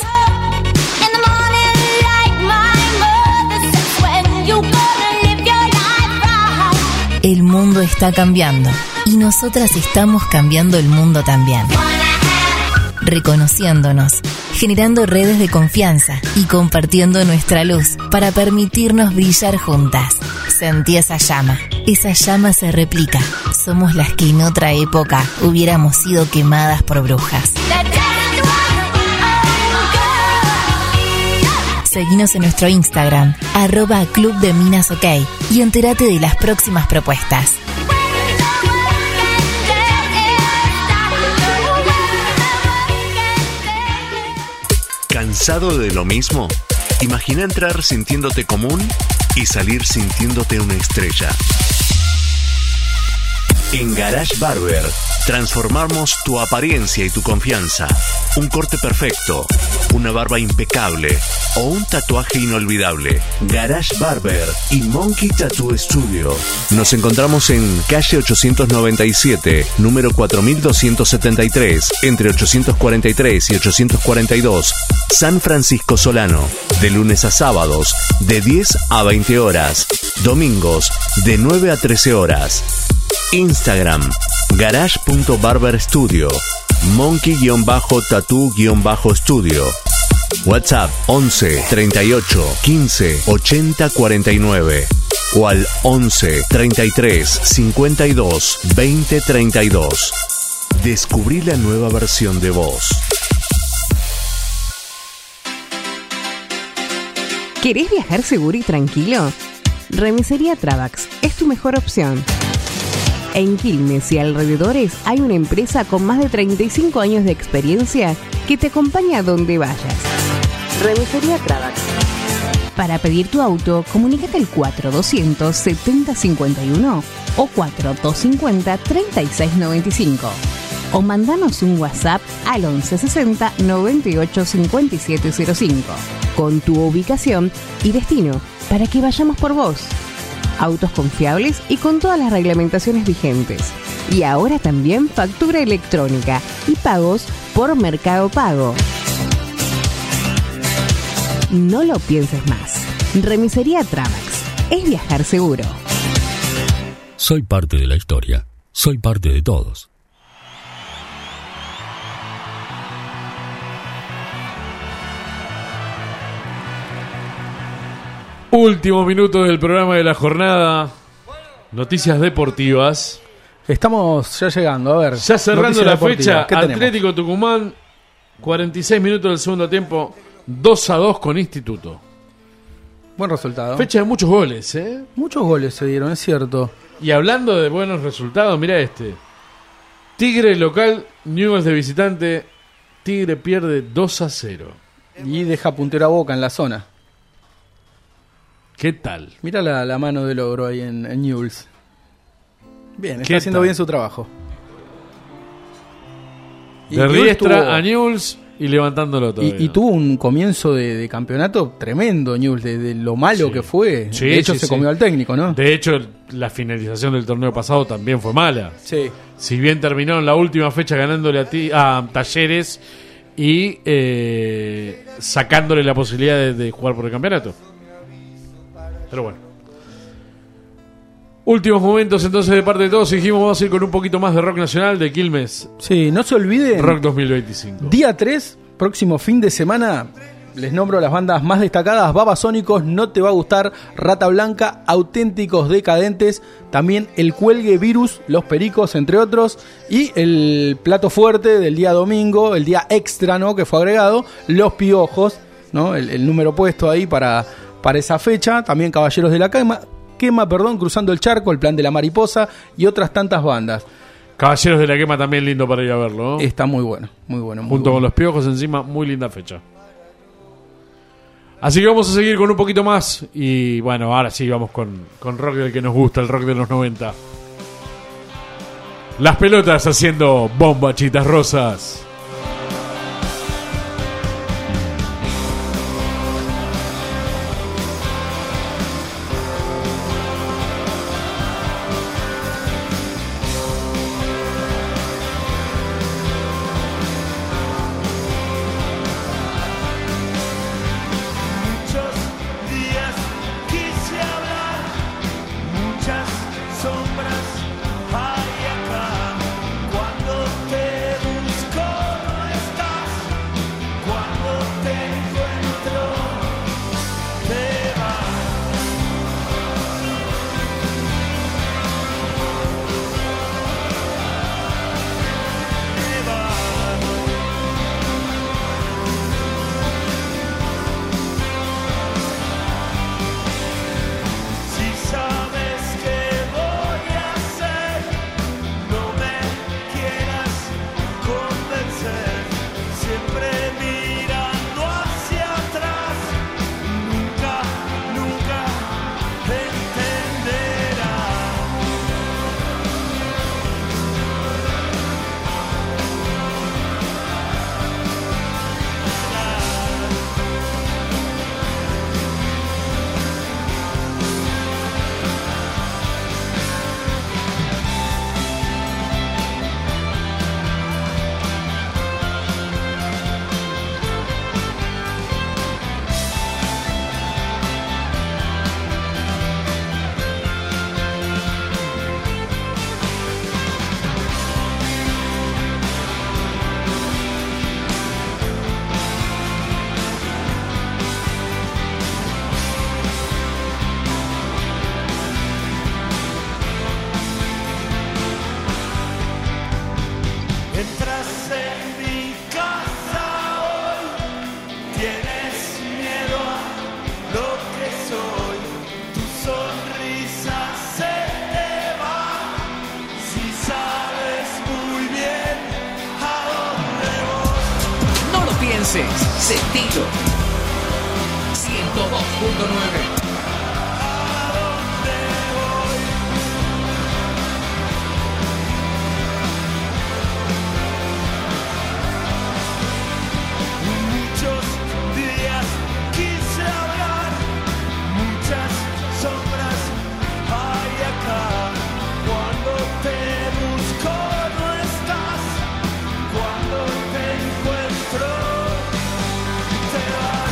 El mundo está cambiando y nosotras estamos cambiando el mundo también. Reconociéndonos, generando redes de confianza y compartiendo nuestra luz para permitirnos brillar juntas. Sentí esa llama. Esa llama se replica. Somos las que en otra época hubiéramos sido quemadas por brujas. Seguinos en nuestro Instagram, arroba Club de Minas OK, y entérate de las próximas propuestas. ¿Cansado de lo mismo? Imagina entrar sintiéndote común y salir sintiéndote una estrella. En Garage Barber transformamos tu apariencia y tu confianza. Un corte perfecto, una barba impecable o un tatuaje inolvidable. Garage Barber y Monkey Tattoo Studio. Nos encontramos en calle ochocientos noventa y siete, número cuatro mil doscientos setenta y tres, entre ochocientos cuarenta y tres y ochocientos cuarenta y dos, San Francisco Solano. De lunes a sábados, de diez a veinte horas. Domingos, de nueve a trece horas. Instagram, garage punto barber studio, monkey-tattoo-studio. WhatsApp once treinta y ocho quince ochenta cuarenta y nueve o al once treinta y tres cincuenta y dos veinte treinta y dos. Descubrí la nueva versión de vos. ¿Querés viajar seguro y tranquilo? Remisería Travax es tu mejor opción. En Quilmes y alrededores hay una empresa con más de treinta y cinco años de experiencia que te acompaña a donde vayas. Remisería Travax. Para pedir tu auto, comunícate al cuatro doscientos setenta cincuenta y uno o cuatro doscientos cincuenta treinta y seis noventa y cinco. O mandanos un WhatsApp al once sesenta noventa y ocho cincuenta y siete cero cinco con tu ubicación y destino para que vayamos por vos. Autos confiables y con todas las reglamentaciones vigentes. Y ahora también factura electrónica y pagos por Mercado Pago. No lo pienses más. Remisería Travax. Es viajar seguro. Soy parte de la historia. Soy parte de todos. Último minuto del programa de la jornada. Noticias deportivas. Estamos ya llegando, a ver. Ya cerrando la fecha, Atlético Tucumán, cuarenta y seis minutos del segundo tiempo, dos a dos con Instituto. Buen resultado. Fecha de muchos goles, ¿eh? Muchos goles se dieron, es cierto. Y hablando de buenos resultados, mira este. Tigre local, Newell's de visitante. Tigre pierde dos a cero. Y deja puntero a Boca en la zona. ¿Qué tal? Mira la, la mano de logro ahí en, en Newell's. Bien, está ¿Qué haciendo tal? bien su trabajo. Y De Newell's Riestra tuvo- a Newell's y levantándolo todo. Y, y tuvo un comienzo de, de campeonato tremendo, Newell's, de, de lo malo Sí. que fue. Sí, de hecho, sí, se sí. comió al técnico, ¿no? De hecho, el- la finalización del torneo pasado también fue mala. Sí. Si bien terminó en la última fecha ganándole a, ti, a Talleres y eh, sacándole la posibilidad de, de jugar por el campeonato. Pero bueno. Últimos momentos entonces de parte de todos. Dijimos vamos a ir con un poquito más de rock nacional de Quilmes. Sí, no se olviden. Rock dos mil veinticinco. Día tres, próximo fin de semana, les nombro las bandas más destacadas: Babasónicos, No Te Va a Gustar, Rata Blanca, Auténticos Decadentes, también El Cuelgue, Virus, Los Pericos, entre otros, y el plato fuerte del día domingo, el día extra, ¿no?, que fue agregado, Los Piojos, ¿no?, el, el número puesto ahí para, para esa fecha, también Caballeros de la Quema, Quema, perdón, Cruzando el Charco, El Plan de la Mariposa y otras tantas bandas. Caballeros de la Quema también lindo para ir a verlo, ¿no? Está muy bueno, muy bueno. Muy Junto bueno. con Los Piojos encima, muy linda fecha. Así que vamos a seguir con un poquito más. Y bueno, ahora sí vamos con, con rock del que nos gusta, el rock de los noventa. Las Pelotas haciendo Bombachitas Rosas. Muchos días quise hablar, muchas sombras hay acá. Cuando te busco no estás, cuando te encuentro te vas. Te vas. Si sabes qué voy a hacer, no me quieras convencer. Siempre mirando hacia atrás, nunca, nunca entras en mi casa hoy, tienes miedo a lo que soy, tu sonrisa se te va, si sabes muy bien a dónde voy. No lo pienses, sentilo. ciento dos punto nueve. Muchos días quise hablar, muchas sombras hay acá. Cuando te busco no estás, cuando te encuentro te vas.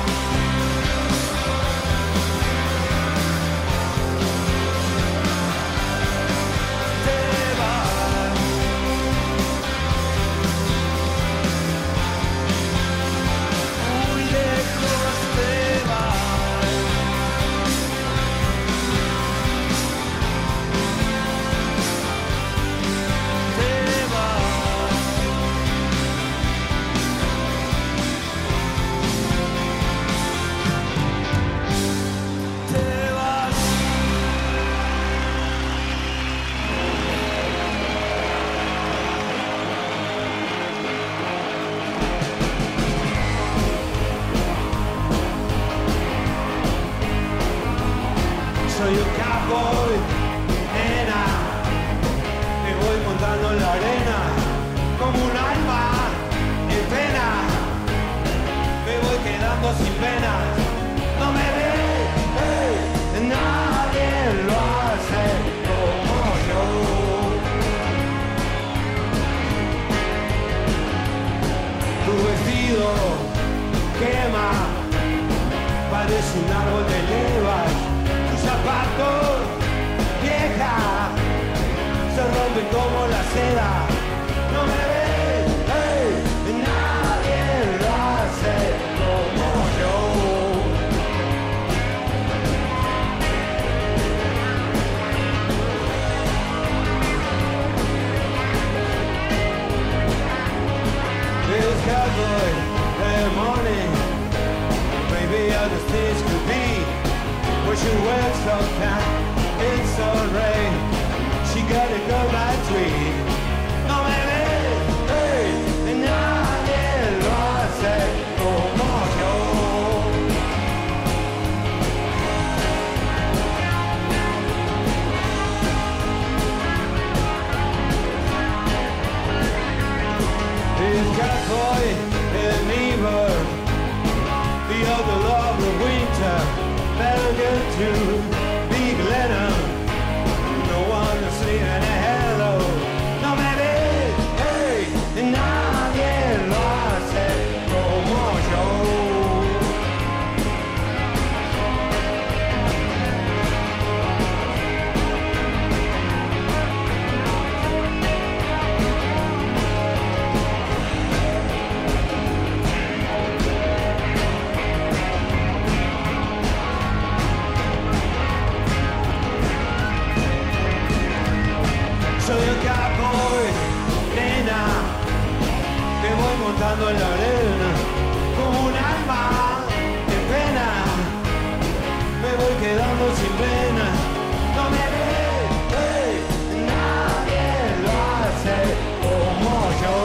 Soy un cowboy, nena, me voy montando en la arena, como un alma en pena, me voy quedando sin penas, no me ve, hey, nadie lo hace como yo. Tu vestido quema, parece un árbol de levas. Zapatos vieja se rompen como la seda. No me ves, hey, nadie lo hace como yo. This cowboy, every morning, maybe other things could be. Where she works all time, it's all rain. She got a go by tree. better get to Big Lennon. No one to say any hello. No, baby, hey, nadie lo hace como yo. Soy un cowboy, nena, que voy montando en la arena como un alma de pena. Me voy quedando sin pena. No me ves, hey, nadie lo hace como yo.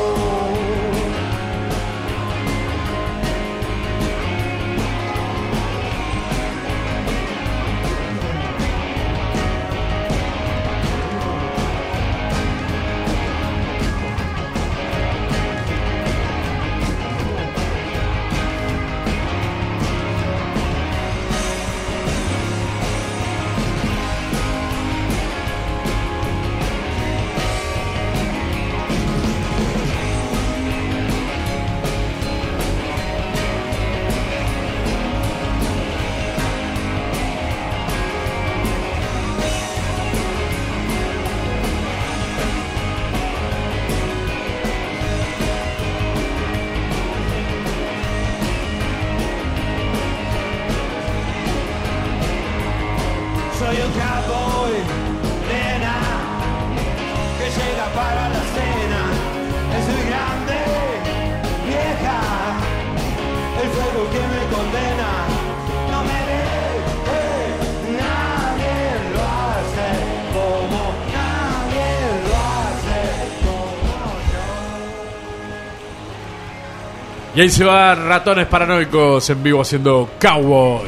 Soy un cowboy, nena, que llega para la cena. Es muy grande, vieja, el fuego que me condena. No me ves, hey, nadie lo hace como, nadie lo hace como yo. Y ahí se va Ratones Paranoicos en vivo haciendo Cowboy.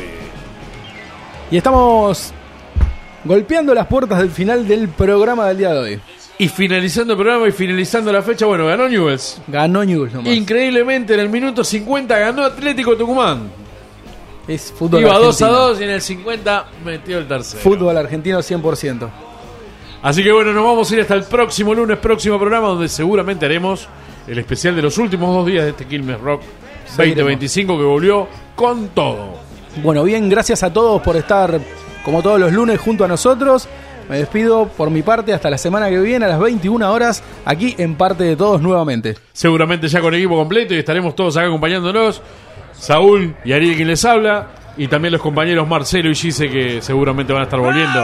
Y estamos golpeando las puertas del final del programa del día de hoy. Y finalizando el programa y finalizando la fecha, bueno, ganó Newell's. Ganó Newell's nomás. Increíblemente, en el minuto cincuenta ganó Atlético Tucumán. Es fútbol Iba argentino. dos a dos y en el cincuenta metió el tercero. Fútbol argentino cien por ciento. Así que bueno, nos vamos a ir hasta el próximo lunes, próximo programa, donde seguramente haremos el especial de los últimos dos días de este Quilmes Rock veinte veinticinco, que volvió con todo. Bueno, bien, gracias a todos por estar como todos los lunes junto a nosotros. Me despido por mi parte hasta la semana que viene a las veintiuna horas aquí en Parte de Todos nuevamente. Seguramente ya con equipo completo y estaremos todos acá acompañándonos. Saúl y Ariel quien les habla, y también los compañeros Marcelo y Gise, que seguramente van a estar volviendo.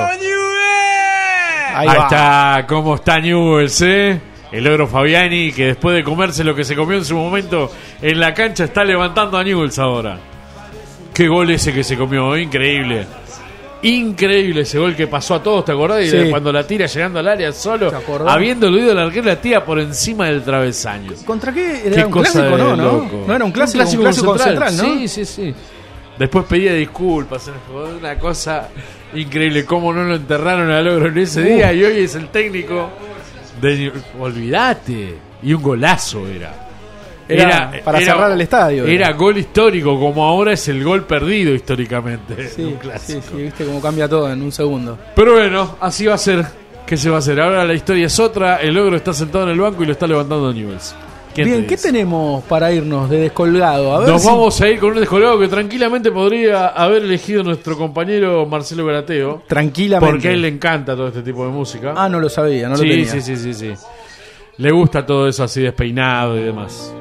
Ahí, Ahí está, cómo está Newell's, ¿eh? El ogro Fabiani, que después de comerse lo que se comió en su momento en la cancha, está levantando a Newell's ahora. Qué gol ese que se comió, increíble. Increíble ese gol que pasó a todos, ¿te acordás? Y Sí. cuando la tira llegando al área solo, ¿Te acordás? habiendo oído el arquero, la tira por encima del travesaño. ¿Contra qué? Era Qué un cosa clásico, de ¿no? ¿no? loco. No era un clásico, un con clásico con Central, ¿no? Sí, sí, sí. Después pedía disculpas, fue una cosa increíble. Cómo no lo enterraron al ogro en ese Uh. día, y hoy es el técnico de... Olvídate. Y un golazo era. Era para cerrar el estadio, Era, era. gol histórico, como ahora es el gol perdido históricamente. Sí, un sí, clásico. sí, viste cómo cambia todo en un segundo. Pero bueno, así va a ser. ¿Qué se va a hacer? Ahora la historia es otra. El ogro está sentado en el banco y lo está levantando Newell's. Bien, ¿qué tenemos para irnos de descolgado? A ver Nos si- vamos a ir con un descolgado que tranquilamente podría haber elegido nuestro compañero Marcelo Garateo. Tranquilamente. Porque a él le encanta todo este tipo de música. Ah, no lo sabía, no lo sí, tenía. Sí, sí, sí, sí. Le gusta todo eso así despeinado y demás.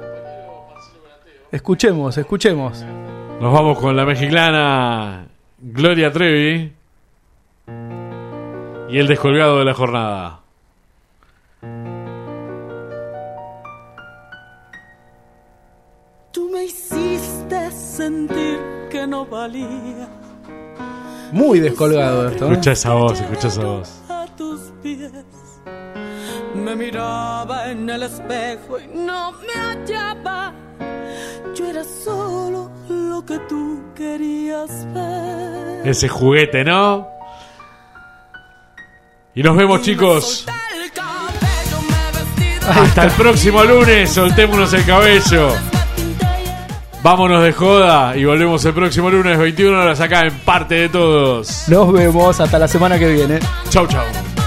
Escuchemos, escuchemos. Nos vamos con la mexicana Gloria Trevi y el descolgado de la jornada. Tú me hiciste sentir que no valía. Muy descolgado esto, ¿eh? Escucha esa voz, escucha esa voz. A tus pies me miraba en el espejo y no me hallaba. Yo era solo lo que tú querías ver. Ese juguete, ¿no? Y nos vemos, chicos. Hasta el próximo lunes. Soltémonos el cabello. Vámonos de joda y volvemos el próximo lunes, veintiuna horas, acá en Parte de Todos. Nos vemos hasta la semana que viene. Chau, chau.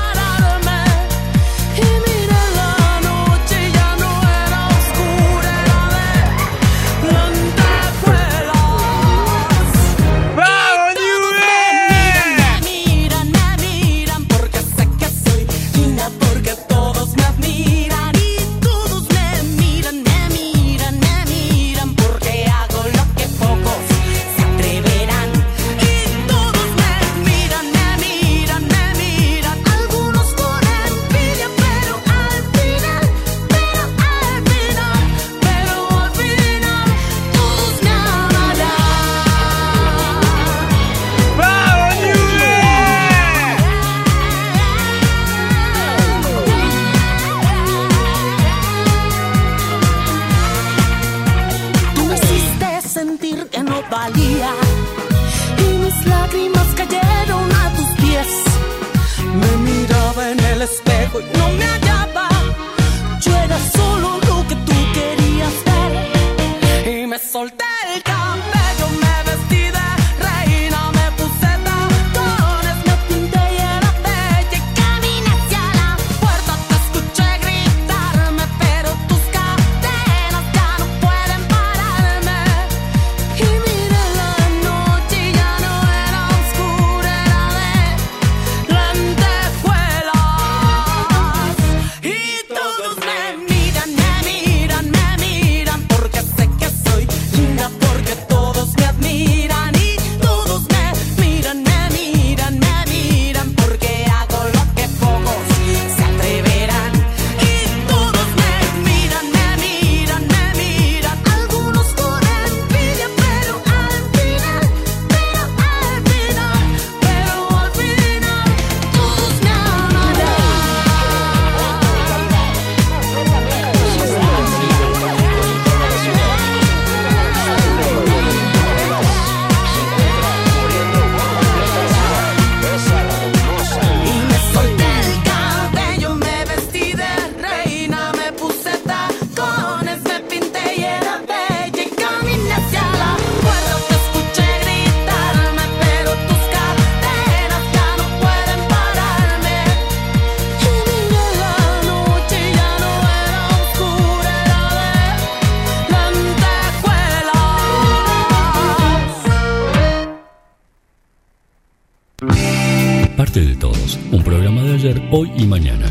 Parte de Todos, un programa de ayer, hoy y mañana.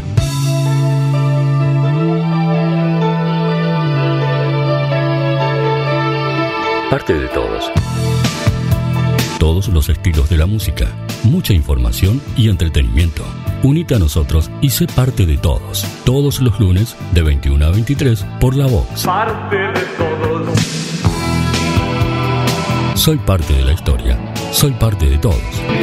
Parte de Todos. Todos los estilos de la música, mucha información y entretenimiento. Unite a nosotros y sé parte de todos. Todos los lunes de veintiuna a veintitrés por La Vox. Parte de todos. Soy parte de la historia. Soy parte de todos.